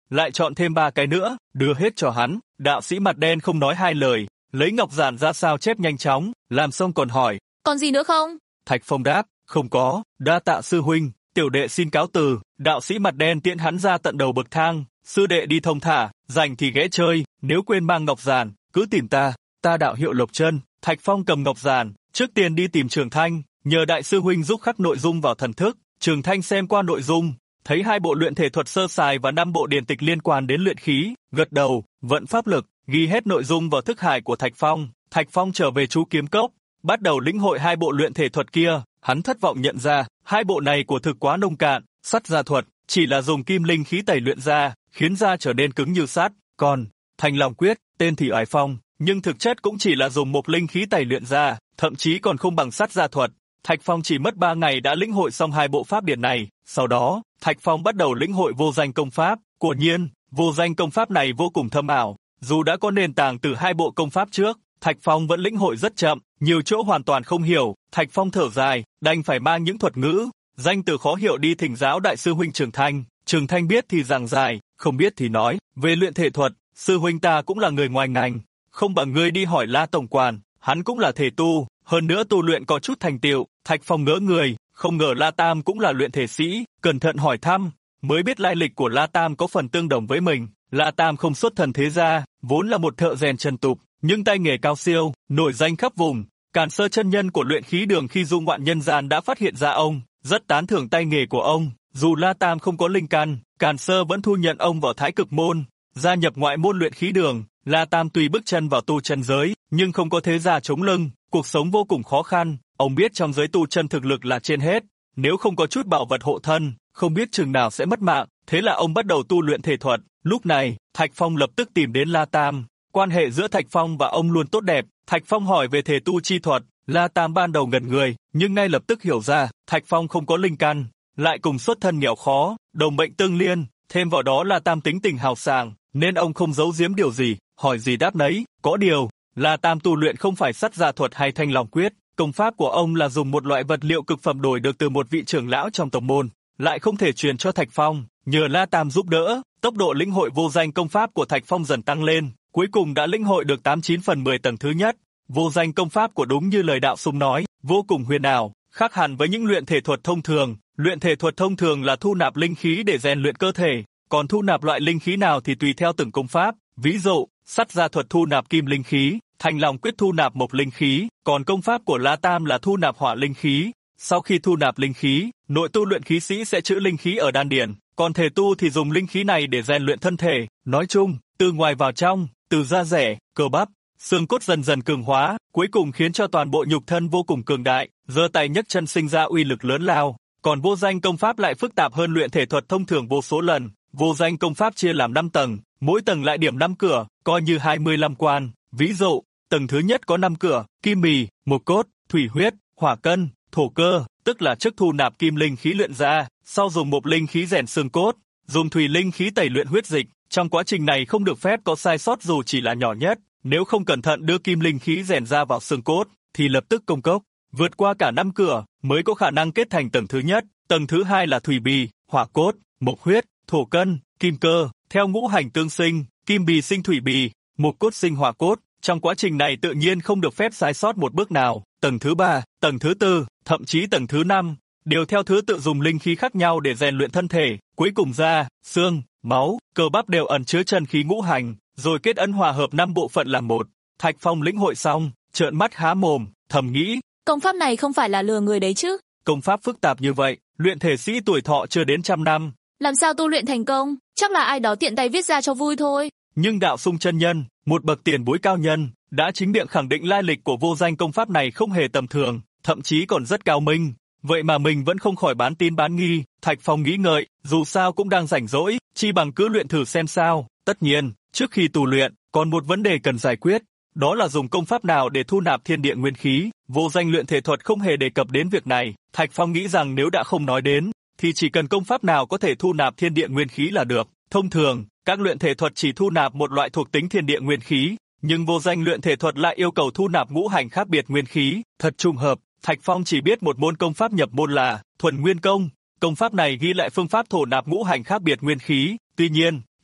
lại chọn thêm 3 cái nữa, đưa hết cho hắn. Đạo sĩ mặt đen không nói hai lời, lấy ngọc giản ra sao chép nhanh chóng, làm xong còn hỏi. Còn gì nữa không? Thạch Phong đáp, không có, đa tạ sư huynh, tiểu đệ xin cáo từ. Đạo sĩ mặt đen tiễn hắn ra tận đầu bậc thang, sư đệ đi thông thả, rảnh thì ghé chơi, nếu quên mang ngọc giản, cứ tìm ta đạo hiệu Lộc Chân. Thạch Phong cầm ngọc giản, trước tiên đi tìm Trường Thanh, nhờ đại sư huynh giúp khắc nội dung vào thần thức. Trường Thanh xem qua nội dung, thấy 2 bộ luyện thể thuật sơ sài và 5 bộ điển tịch liên quan đến luyện khí, gật đầu, vận pháp lực, ghi hết nội dung vào thức hải của Thạch Phong. Thạch Phong trở về chú kiếm cốc, bắt đầu lĩnh hội 2 bộ luyện thể thuật kia. Hắn thất vọng nhận ra, 2 bộ này của thực quá nông cạn, sắt gia thuật chỉ là dùng kim linh khí tẩy luyện ra, khiến da trở nên cứng như sắt. Còn Thanh Long Quyết, tên thì oai phong, nhưng thực chất cũng chỉ là dùng một linh khí tẩy luyện ra, thậm chí còn không bằng sắt gia thuật. Thạch Phong chỉ mất 3 ngày đã lĩnh hội xong 2 bộ pháp điển này. Sau đó, Thạch Phong bắt đầu lĩnh hội vô danh công pháp. Quả nhiên, vô danh công pháp này vô cùng thâm ảo. Dù đã có nền tảng từ 2 bộ công pháp trước, Thạch Phong vẫn lĩnh hội rất chậm, nhiều chỗ hoàn toàn không hiểu. Thạch Phong thở dài, đành phải mang những thuật ngữ, danh từ khó hiểu đi thỉnh giáo đại sư huynh Trường Thanh. Trường Thanh biết thì giảng giải, không biết thì nói. Về luyện thể thuật, sư huynh ta cũng là người ngoài ngành, không bằng ngươi đi hỏi La tổng quản, hắn cũng là thể tu, hơn nữa tu luyện có chút thành tựu. Thạch Phong ngỡ người, không ngờ La Tam cũng là luyện thể sĩ, cẩn thận hỏi thăm, mới biết lai lịch của La Tam có phần tương đồng với mình. La Tam không xuất thần thế gia, vốn là một thợ rèn trần tục, nhưng tay nghề cao siêu, nổi danh khắp vùng. Càn Sơ chân nhân của luyện khí đường khi du ngoạn nhân gian đã phát hiện ra ông, rất tán thưởng tay nghề của ông. Dù La Tam không có linh căn, Càn Sơ vẫn thu nhận ông vào Thái Cực môn, gia nhập ngoại môn luyện khí đường. La Tam tuy bước chân vào tu chân giới, nhưng không có thế gia chống lưng, cuộc sống vô cùng khó khăn. Ông biết trong giới tu chân thực lực là trên hết, nếu không có chút bảo vật hộ thân, không biết chừng nào sẽ mất mạng. Thế là ông bắt đầu tu luyện thể thuật. Lúc này, Thạch Phong lập tức tìm đến La Tam. Quan hệ giữa Thạch Phong và ông luôn tốt đẹp. Thạch Phong hỏi về thể tu chi thuật, La Tam ban đầu ngẩn người, nhưng ngay lập tức hiểu ra, Thạch Phong không có linh căn, lại cùng xuất thân nghèo khó, đồng mệnh tương liên, thêm vào đó La Tam tính tình hào sảng, nên ông không giấu giếm điều gì, hỏi gì đáp nấy. Có điều, La Tam tu luyện không phải sắt gia thuật hay Thanh Long Quyết, công pháp của ông là dùng một loại vật liệu cực phẩm đổi được từ một vị trưởng lão trong tông môn, lại không thể truyền cho Thạch Phong. Nhờ La Tam giúp đỡ, tốc độ lĩnh hội vô danh công pháp của Thạch Phong dần tăng lên, cuối cùng đã lĩnh hội được 89 phần 10 tầng thứ nhất. Vô danh công pháp của đúng như lời đạo sung nói, vô cùng huyền ảo, khác hẳn với những luyện thể thuật thông thường. Luyện thể thuật thông thường là thu nạp linh khí để rèn luyện cơ thể, còn thu nạp loại linh khí nào thì tùy theo từng công pháp. Ví dụ, sắt gia thuật thu nạp kim linh khí, Thanh Long Quyết thu nạp mộc linh khí, còn công pháp của La Tam là thu nạp hỏa linh khí. Sau khi thu nạp linh khí, nội tu luyện khí sĩ sẽ trữ linh khí ở đan điền, còn thể tu thì dùng linh khí này để rèn luyện thân thể. Nói chung, từ ngoài vào trong, từ da rẻ, cơ bắp, xương cốt dần dần cường hóa, cuối cùng khiến cho toàn bộ nhục thân vô cùng cường đại, giơ tay nhấc chân sinh ra uy lực lớn lao. Còn vô danh công pháp lại phức tạp hơn luyện thể thuật thông thường vô số lần. Vô danh công pháp chia làm 5 tầng, mỗi tầng lại điểm 5 cửa, coi như 25 quan. Ví dụ, tầng thứ nhất có 5 cửa: kim mì, mộc cốt, thủy huyết, hỏa cân, thổ cơ, tức là trước thu nạp kim linh khí luyện ra, sau dùng mộc linh khí rèn xương cốt, dùng thủy linh khí tẩy luyện huyết dịch. Trong quá trình này không được phép có sai sót dù chỉ là nhỏ nhất, nếu không cẩn thận đưa kim linh khí rèn ra vào xương cốt, thì lập tức công cốc. Vượt qua cả 5 cửa mới có khả năng kết thành tầng thứ nhất. Tầng thứ hai là thủy bì, hỏa cốt, mộc huyết, thổ cân, kim cơ, theo ngũ hành tương sinh, kim bì sinh thủy bì, mộc cốt sinh hỏa cốt. Trong quá trình này tự nhiên không được phép sai sót một bước nào. Tầng thứ 3, tầng thứ 4, thậm chí tầng thứ 5, đều theo thứ tự dùng linh khí khác nhau để rèn luyện thân thể. Cuối cùng da, xương, máu, cơ bắp đều ẩn chứa chân khí ngũ hành, rồi kết ấn hòa hợp 5 bộ phận làm một. Thạch Phong lĩnh hội xong, trợn mắt há mồm, thầm nghĩ, công pháp này không phải là lừa người đấy chứ? Công pháp phức tạp như vậy, luyện thể sĩ tuổi thọ chưa đến 100 năm, làm sao tu luyện thành công? Chắc là ai đó tiện tay viết ra cho vui thôi. Nhưng đạo sung chân nhân, một bậc tiền bối cao nhân, đã chính miệng khẳng định lai lịch của vô danh công pháp này không hề tầm thường, thậm chí còn rất cao minh. Vậy mà mình vẫn không khỏi bán tín bán nghi. Thạch Phong nghĩ ngợi, dù sao cũng đang rảnh rỗi, chi bằng cứ luyện thử xem sao. Tất nhiên, trước khi tu luyện, còn một vấn đề cần giải quyết, đó là dùng công pháp nào để thu nạp thiên địa nguyên khí. Vô danh luyện thể thuật không hề đề cập đến việc này. Thạch Phong nghĩ rằng nếu đã không nói đến, thì chỉ cần công pháp nào có thể thu nạp thiên địa nguyên khí là được. Thông thường, các luyện thể thuật chỉ thu nạp một loại thuộc tính thiên địa nguyên khí, nhưng vô danh luyện thể thuật lại yêu cầu thu nạp ngũ hành khác biệt nguyên khí. Thật trùng hợp, Thạch Phong chỉ biết một môn công pháp nhập môn là Thuần Nguyên Công. Công pháp này ghi lại phương pháp thổ nạp ngũ hành khác biệt nguyên khí. Tuy nhiên,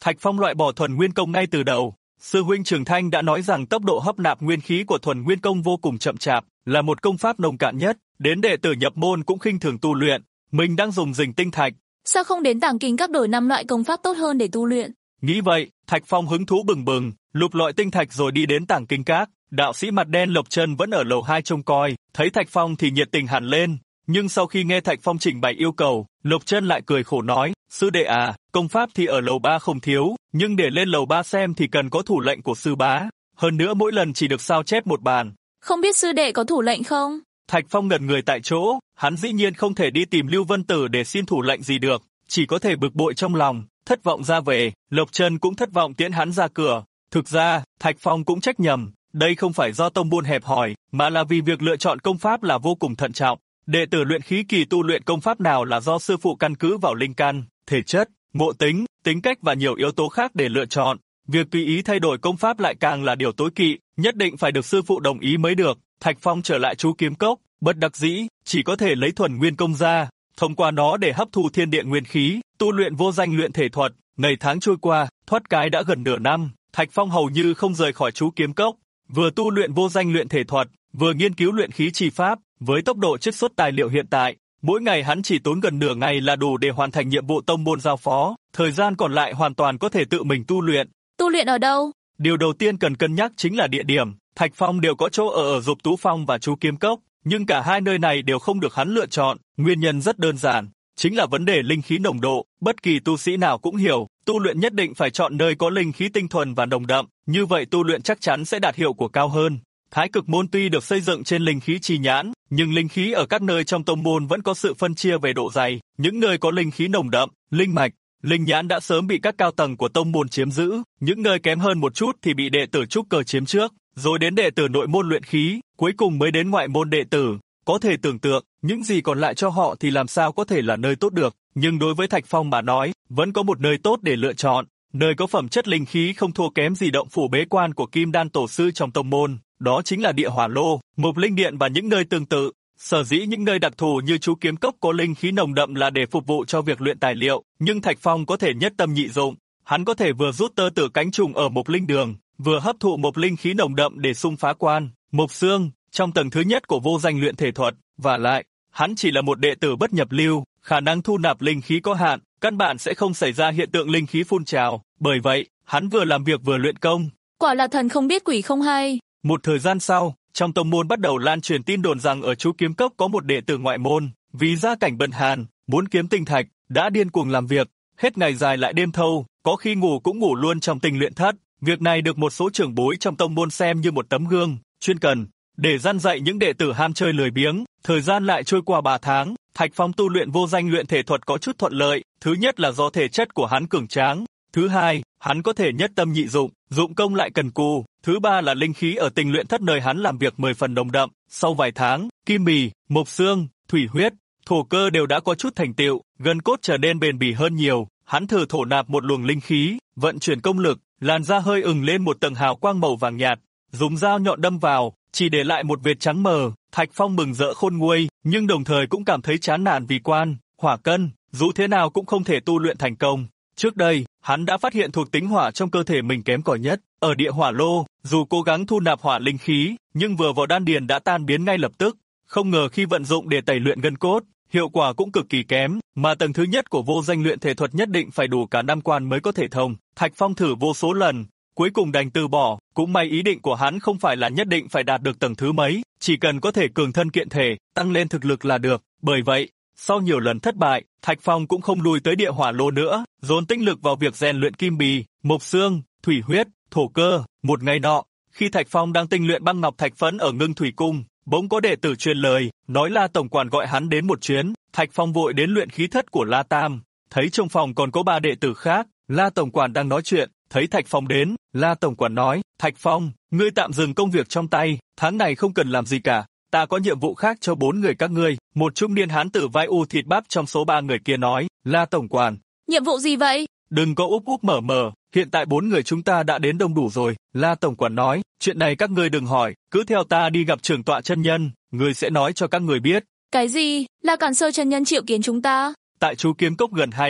Thạch Phong loại bỏ thuần nguyên công ngay từ đầu. Sư huynh Trường Thanh đã nói rằng tốc độ hấp nạp nguyên khí của thuần nguyên công vô cùng chậm chạp, là một công pháp nông cạn nhất, đến đệ tử nhập môn cũng khinh thường tu luyện. Mình đang dùng Dình Tinh Thạch. Sao không đến Tàng Kinh Các đổi 5 loại công pháp tốt hơn để tu luyện? Nghĩ vậy, Thạch Phong hứng thú bừng bừng, lục lọi tinh thạch rồi đi đến Tàng Kinh Các. Đạo sĩ mặt đen Lộc Chân vẫn ở lầu 2 trông coi, thấy Thạch Phong thì nhiệt tình hẳn lên. Nhưng sau khi nghe Thạch Phong trình bày yêu cầu, Lộc Chân lại cười khổ nói, sư đệ à, công pháp thì ở lầu 3 không thiếu, nhưng để lên lầu 3 xem thì cần có thủ lệnh của sư bá. Hơn nữa mỗi lần chỉ được sao chép một bàn. Không biết sư đệ có thủ lệnh không? Thạch Phong ngẩn người tại chỗ, hắn dĩ nhiên không thể đi tìm Lưu Vân Tử để xin thủ lệnh gì được, chỉ có thể bực bội trong lòng, thất vọng ra về. Lộc Chân cũng thất vọng tiễn hắn ra cửa. Thực ra, Thạch Phong cũng trách nhầm, đây không phải do tông môn hẹp hòi, mà là vì việc lựa chọn công pháp là vô cùng thận trọng. Đệ tử luyện khí kỳ tu luyện công pháp nào là do sư phụ căn cứ vào linh căn, thể chất, ngộ tính, tính cách và nhiều yếu tố khác để lựa chọn. Việc tùy ý thay đổi công pháp lại càng là điều tối kỵ, nhất định phải được sư phụ đồng ý mới được. Thạch Phong trở lại Chú Kiếm Cốc, bất đắc dĩ, chỉ có thể lấy thuần nguyên công ra, thông qua nó để hấp thu thiên địa nguyên khí, tu luyện vô danh luyện thể thuật. Ngày tháng trôi qua, thoát cái đã gần nửa năm, Thạch Phong hầu như không rời khỏi Chú Kiếm Cốc, vừa tu luyện vô danh luyện thể thuật, vừa nghiên cứu luyện khí chi pháp. Với tốc độ chiết xuất tài liệu hiện tại, mỗi ngày hắn chỉ tốn gần nửa ngày là đủ để hoàn thành nhiệm vụ tông môn giao phó, thời gian còn lại hoàn toàn có thể tự mình tu luyện. Tu luyện ở đâu? Điều đầu tiên cần cân nhắc chính là địa điểm. Thạch Phong đều có chỗ ở Dục Tú Phong và Chú Kiếm Cốc, nhưng cả hai nơi này đều không được hắn lựa chọn. Nguyên nhân rất đơn giản, chính là vấn đề linh khí nồng độ. Bất kỳ tu sĩ nào cũng hiểu, tu luyện nhất định phải chọn nơi có linh khí tinh thuần và nồng đậm, như vậy tu luyện chắc chắn sẽ đạt hiệu quả cao hơn. Thái Cực môn tuy được xây dựng trên linh khí chi nhãn, nhưng linh khí ở các nơi trong tông môn vẫn có sự phân chia về độ dày. Những nơi có linh khí nồng đậm, linh mạch, linh nhãn đã sớm bị các cao tầng của tông môn chiếm giữ, những nơi kém hơn một chút thì bị đệ tử trúc cơ chiếm trước, rồi đến đệ tử nội môn luyện khí, cuối cùng mới đến ngoại môn đệ tử. Có thể tưởng tượng, những gì còn lại cho họ thì làm sao có thể là nơi tốt được, nhưng đối với Thạch Phong mà nói, vẫn có một nơi tốt để lựa chọn, nơi có phẩm chất linh khí không thua kém gì động phủ bế quan của Kim Đan tổ sư trong tông môn. Đó chính là Địa Hỏa Lô, Mộc Linh Điện và những nơi tương tự. Sở dĩ những nơi đặc thù như Chú Kiếm Cốc có linh khí nồng đậm là để phục vụ cho việc luyện tài liệu, nhưng Thạch Phong có thể nhất tâm nhị dụng. Hắn có thể vừa rút tơ tử cánh trùng ở Mộc Linh Đường, vừa hấp thụ một linh khí nồng đậm để xung phá quan, Mộc Xương, trong tầng thứ nhất của vô danh luyện thể thuật. Và lại, hắn chỉ là một đệ tử bất nhập lưu, khả năng thu nạp linh khí có hạn, căn bản sẽ không xảy ra hiện tượng linh khí phun trào. Bởi vậy, hắn vừa làm việc vừa luyện công. Quả là thần không biết quỷ không hay. Một thời gian sau, trong tông môn bắt đầu lan truyền tin đồn rằng ở Chú Kiếm Cốc có một đệ tử ngoại môn, vì gia cảnh bần hàn, muốn kiếm tinh thạch, đã điên cuồng làm việc, hết ngày dài lại đêm thâu, có khi ngủ cũng ngủ luôn trong tinh luyện thất. Việc này được một số trưởng bối trong tông môn xem như một tấm gương chuyên cần để răn dạy những đệ tử ham chơi lười biếng. Thời gian lại trôi qua 3 tháng, Thạch Phong tu luyện vô danh luyện thể thuật có chút thuận lợi. Thứ nhất là do thể chất của hắn cường tráng, thứ hai, hắn có thể nhất tâm nhị dụng, dụng công lại cần cù. Thứ ba là linh khí ở tinh luyện thất nơi hắn làm việc 10 phần nồng đậm. Sau vài tháng, kim mì, mộc xương, thủy huyết, thổ cơ đều đã có chút thành tựu, gân cốt trở nên bền bỉ hơn nhiều. Hắn thử thổ nạp một luồng linh khí, vận chuyển công lực, làn da hơi ửng lên một tầng hào quang màu vàng nhạt, dùng dao nhọn đâm vào, chỉ để lại một vệt trắng mờ. Thạch Phong mừng rỡ khôn nguôi, nhưng đồng thời cũng cảm thấy chán nản vì quan, hỏa cân, dù thế nào cũng không thể tu luyện thành công. Trước đây, hắn đã phát hiện thuộc tính hỏa trong cơ thể mình kém cỏi nhất. Ở Địa Hỏa Lô, dù cố gắng thu nạp hỏa linh khí, nhưng vừa vào đan điền đã tan biến ngay lập tức. Không ngờ khi vận dụng để tẩy luyện gân cốt, hiệu quả cũng cực kỳ kém, mà tầng thứ nhất của vô danh luyện thể thuật nhất định phải đủ cả 5 quan mới có thể thông. Thạch Phong thử vô số lần, cuối cùng đành từ bỏ. Cũng may ý định của hắn không phải là nhất định phải đạt được tầng thứ mấy, chỉ cần có thể cường thân kiện thể, tăng lên thực lực là được. Bởi vậy, sau nhiều lần thất bại, Thạch Phong cũng không lùi tới Địa Hỏa Lô nữa, dồn tinh lực vào việc rèn luyện kim bì, mộc xương, thủy huyết, thổ cơ. Một ngày nọ, khi Thạch Phong đang tinh luyện băng ngọc thạch phấn ở Ngưng Thủy Cung, bỗng có đệ tử truyền lời, nói La tổng quản gọi hắn đến một chuyến. Thạch Phong vội đến luyện khí thất của La Tam, thấy trong phòng còn có 3 đệ tử khác. La tổng quản đang nói chuyện, thấy Thạch Phong đến, La tổng quản nói, Thạch Phong, ngươi tạm dừng công việc trong tay, tháng này không cần làm gì cả. Ta có nhiệm vụ khác cho 4 người các ngươi. Một trung niên hán tử vai u thịt bắp trong số 3 người kia nói, La tổng quản. Nhiệm vụ gì vậy? Đừng có úp úp mở mở, hiện tại 4 người chúng ta đã đến đông đủ rồi. La tổng quản nói, chuyện này các ngươi đừng hỏi, cứ theo ta đi gặp trưởng tọa chân nhân, người sẽ nói cho các người biết. Cái gì? La Càn Sơ chân nhân triệu kiến chúng ta? Tại Chú Kiếm Cốc gần 2 năm,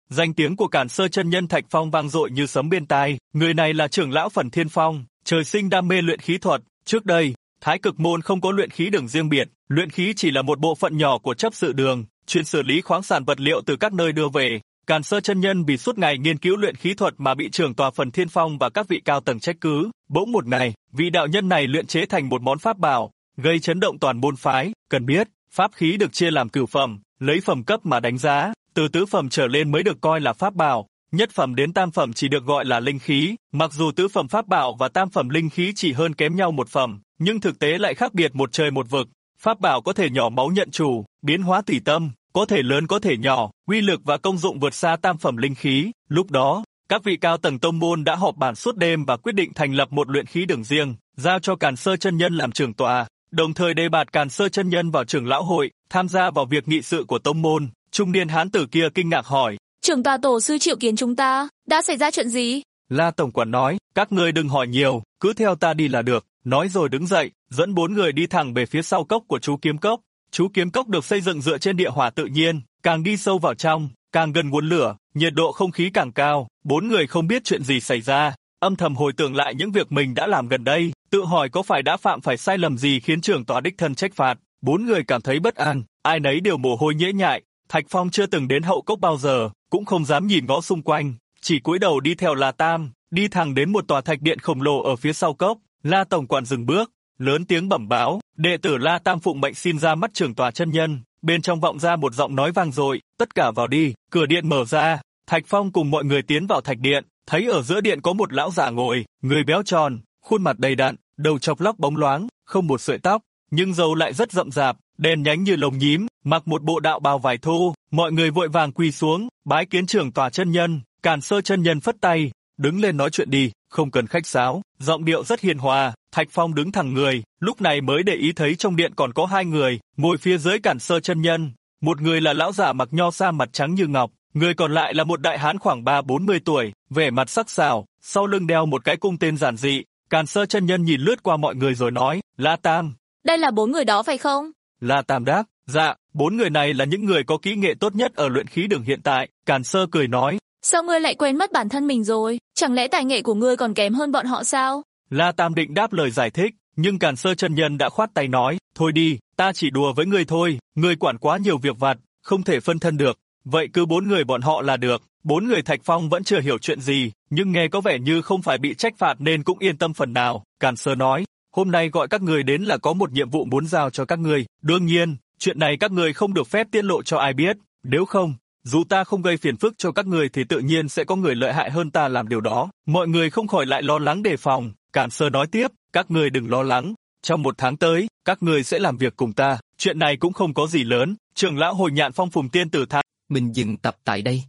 Danh tiếng của Càn Sơ chân nhân Thạch Phong vang dội như sấm bên tai, người này là trưởng lão Phần Thiên Phong, trời sinh đam mê luyện khí thuật. Trước đây, Thái Cực môn không có luyện khí đường riêng biệt, luyện khí chỉ là một bộ phận nhỏ của chấp sự đường, chuyên xử lý khoáng sản vật liệu từ các nơi đưa về. Càn Sơ chân nhân vì suốt ngày nghiên cứu luyện khí thuật mà bị trưởng tòa Phần Thiên Phong và các vị cao tầng trách cứ. Bỗng một ngày, vị đạo nhân này luyện chế thành một món pháp bảo, gây chấn động toàn môn phái. Cần biết, pháp khí được chia làm cửu phẩm, lấy phẩm cấp mà đánh giá, từ tứ phẩm trở lên mới được coi là pháp bảo, nhất phẩm đến tam phẩm chỉ được gọi là linh khí. Mặc dù tứ phẩm pháp bảo và tam phẩm linh khí chỉ hơn kém nhau một phẩm, nhưng thực tế lại khác biệt một trời một vực. Pháp bảo có thể nhỏ máu nhận chủ, biến hóa tùy tâm, có thể lớn có thể nhỏ, uy lực và công dụng vượt xa tam phẩm linh khí. Lúc đó, các vị cao tầng tông môn đã họp bàn suốt đêm và quyết định thành lập một luyện khí đường riêng, giao cho Càn Sơ chân nhân làm trưởng tòa, đồng thời đề bạt Càn Sơ chân nhân vào trưởng lão hội, tham gia vào việc nghị sự của tông môn. Trung niên hán tử kia kinh ngạc hỏi: Trưởng tòa tổ sư triệu kiến chúng ta, đã xảy ra chuyện gì? La tổng quản nói: các ngươi đừng hỏi nhiều, cứ theo ta đi là được. Nói rồi đứng dậy, dẫn 4 người đi thẳng về phía sau cốc của chú Kiếm Cốc. Chú Kiếm Cốc được xây dựng dựa trên địa hỏa tự nhiên, càng đi sâu vào trong, càng gần nguồn lửa, nhiệt độ không khí càng cao. 4 người không biết chuyện gì xảy ra, âm thầm hồi tưởng lại những việc mình đã làm gần đây, tự hỏi có phải đã phạm phải sai lầm gì khiến trưởng tòa đích thân trách phạt. 4 người cảm thấy bất an, ai nấy đều mồ hôi nhễ nhại. Thạch Phong chưa từng đến hậu cốc bao giờ, cũng không dám nhìn ngó xung quanh, chỉ cúi đầu đi theo La Tam, đi thẳng đến một tòa thạch điện khổng lồ ở phía sau cốc. La tổng quản dừng bước, lớn tiếng bẩm báo: đệ tử La Tam phụng mệnh xin ra mắt trưởng tòa chân nhân. Bên trong vọng ra một giọng nói vang dội: tất cả vào đi. Cửa điện mở ra, Thạch Phong cùng mọi người tiến vào thạch điện, thấy ở giữa điện có một lão già ngồi, người béo tròn, khuôn mặt đầy đặn, đầu chọc lóc bóng loáng, không một sợi tóc, nhưng râu lại rất rậm rạp, đen nhánh như lồng nhím, mặc một bộ đạo bào vải thô. Mọi người vội vàng quỳ xuống, bái kiến trưởng tòa chân nhân. Càn Sơ chân nhân phất tay: đứng lên nói chuyện đi, không cần khách sáo. Giọng điệu rất hiền hòa. Thạch Phong đứng thẳng người, lúc này mới để ý thấy trong điện còn có 2 người, ngồi phía dưới Càn Sơ chân nhân. Một người là lão giả mặc nho sa mặt trắng như ngọc, người còn lại là một đại hán khoảng 30-40 tuổi, vẻ mặt sắc sảo, sau lưng đeo một cái cung tên giản dị. Càn Sơ chân nhân nhìn lướt qua mọi người rồi nói: La Tam. Đây là 4 người đó phải không? La Tam đáp: dạ, 4 người này là những người có kỹ nghệ tốt nhất ở luyện khí đường hiện tại. Càn Sơ cười nói: sao ngươi lại quên mất bản thân mình rồi? Chẳng lẽ tài nghệ của ngươi còn kém hơn bọn họ sao? La Tam định đáp lời giải thích, nhưng Càn Sơ chân nhân đã khoát tay nói: thôi đi, ta chỉ đùa với ngươi thôi, ngươi quản quá nhiều việc vặt, không thể phân thân được. Vậy cứ 4 người bọn họ là được. 4 người Thạch Phong vẫn chưa hiểu chuyện gì, nhưng nghe có vẻ như không phải bị trách phạt nên cũng yên tâm phần nào. Càn Sơ nói: hôm nay gọi các người đến là có một nhiệm vụ muốn giao cho các ngươi. Đương nhiên, chuyện này các người không được phép tiết lộ cho ai biết, nếu không, dù ta không gây phiền phức cho các người thì tự nhiên sẽ có người lợi hại hơn ta làm điều đó. Mọi người không khỏi lại lo lắng đề phòng. Càn Sơ nói tiếp: các người đừng lo lắng, trong 1 tháng tới, các người sẽ làm việc cùng ta, chuyện này cũng không có gì lớn. Trưởng lão Hồi Nhạn Phong Phùng Tiên Tử Thang. Mình dừng tập tại đây.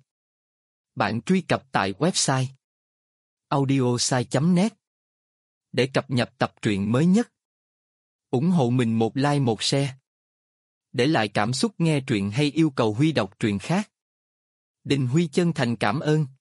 Bạn truy cập tại website audiosai.net để cập nhật tập truyện mới nhất. Ủng hộ mình một like một share. Để lại cảm xúc nghe truyện hay yêu cầu Huy đọc truyện khác. Đình Huy chân thành cảm ơn.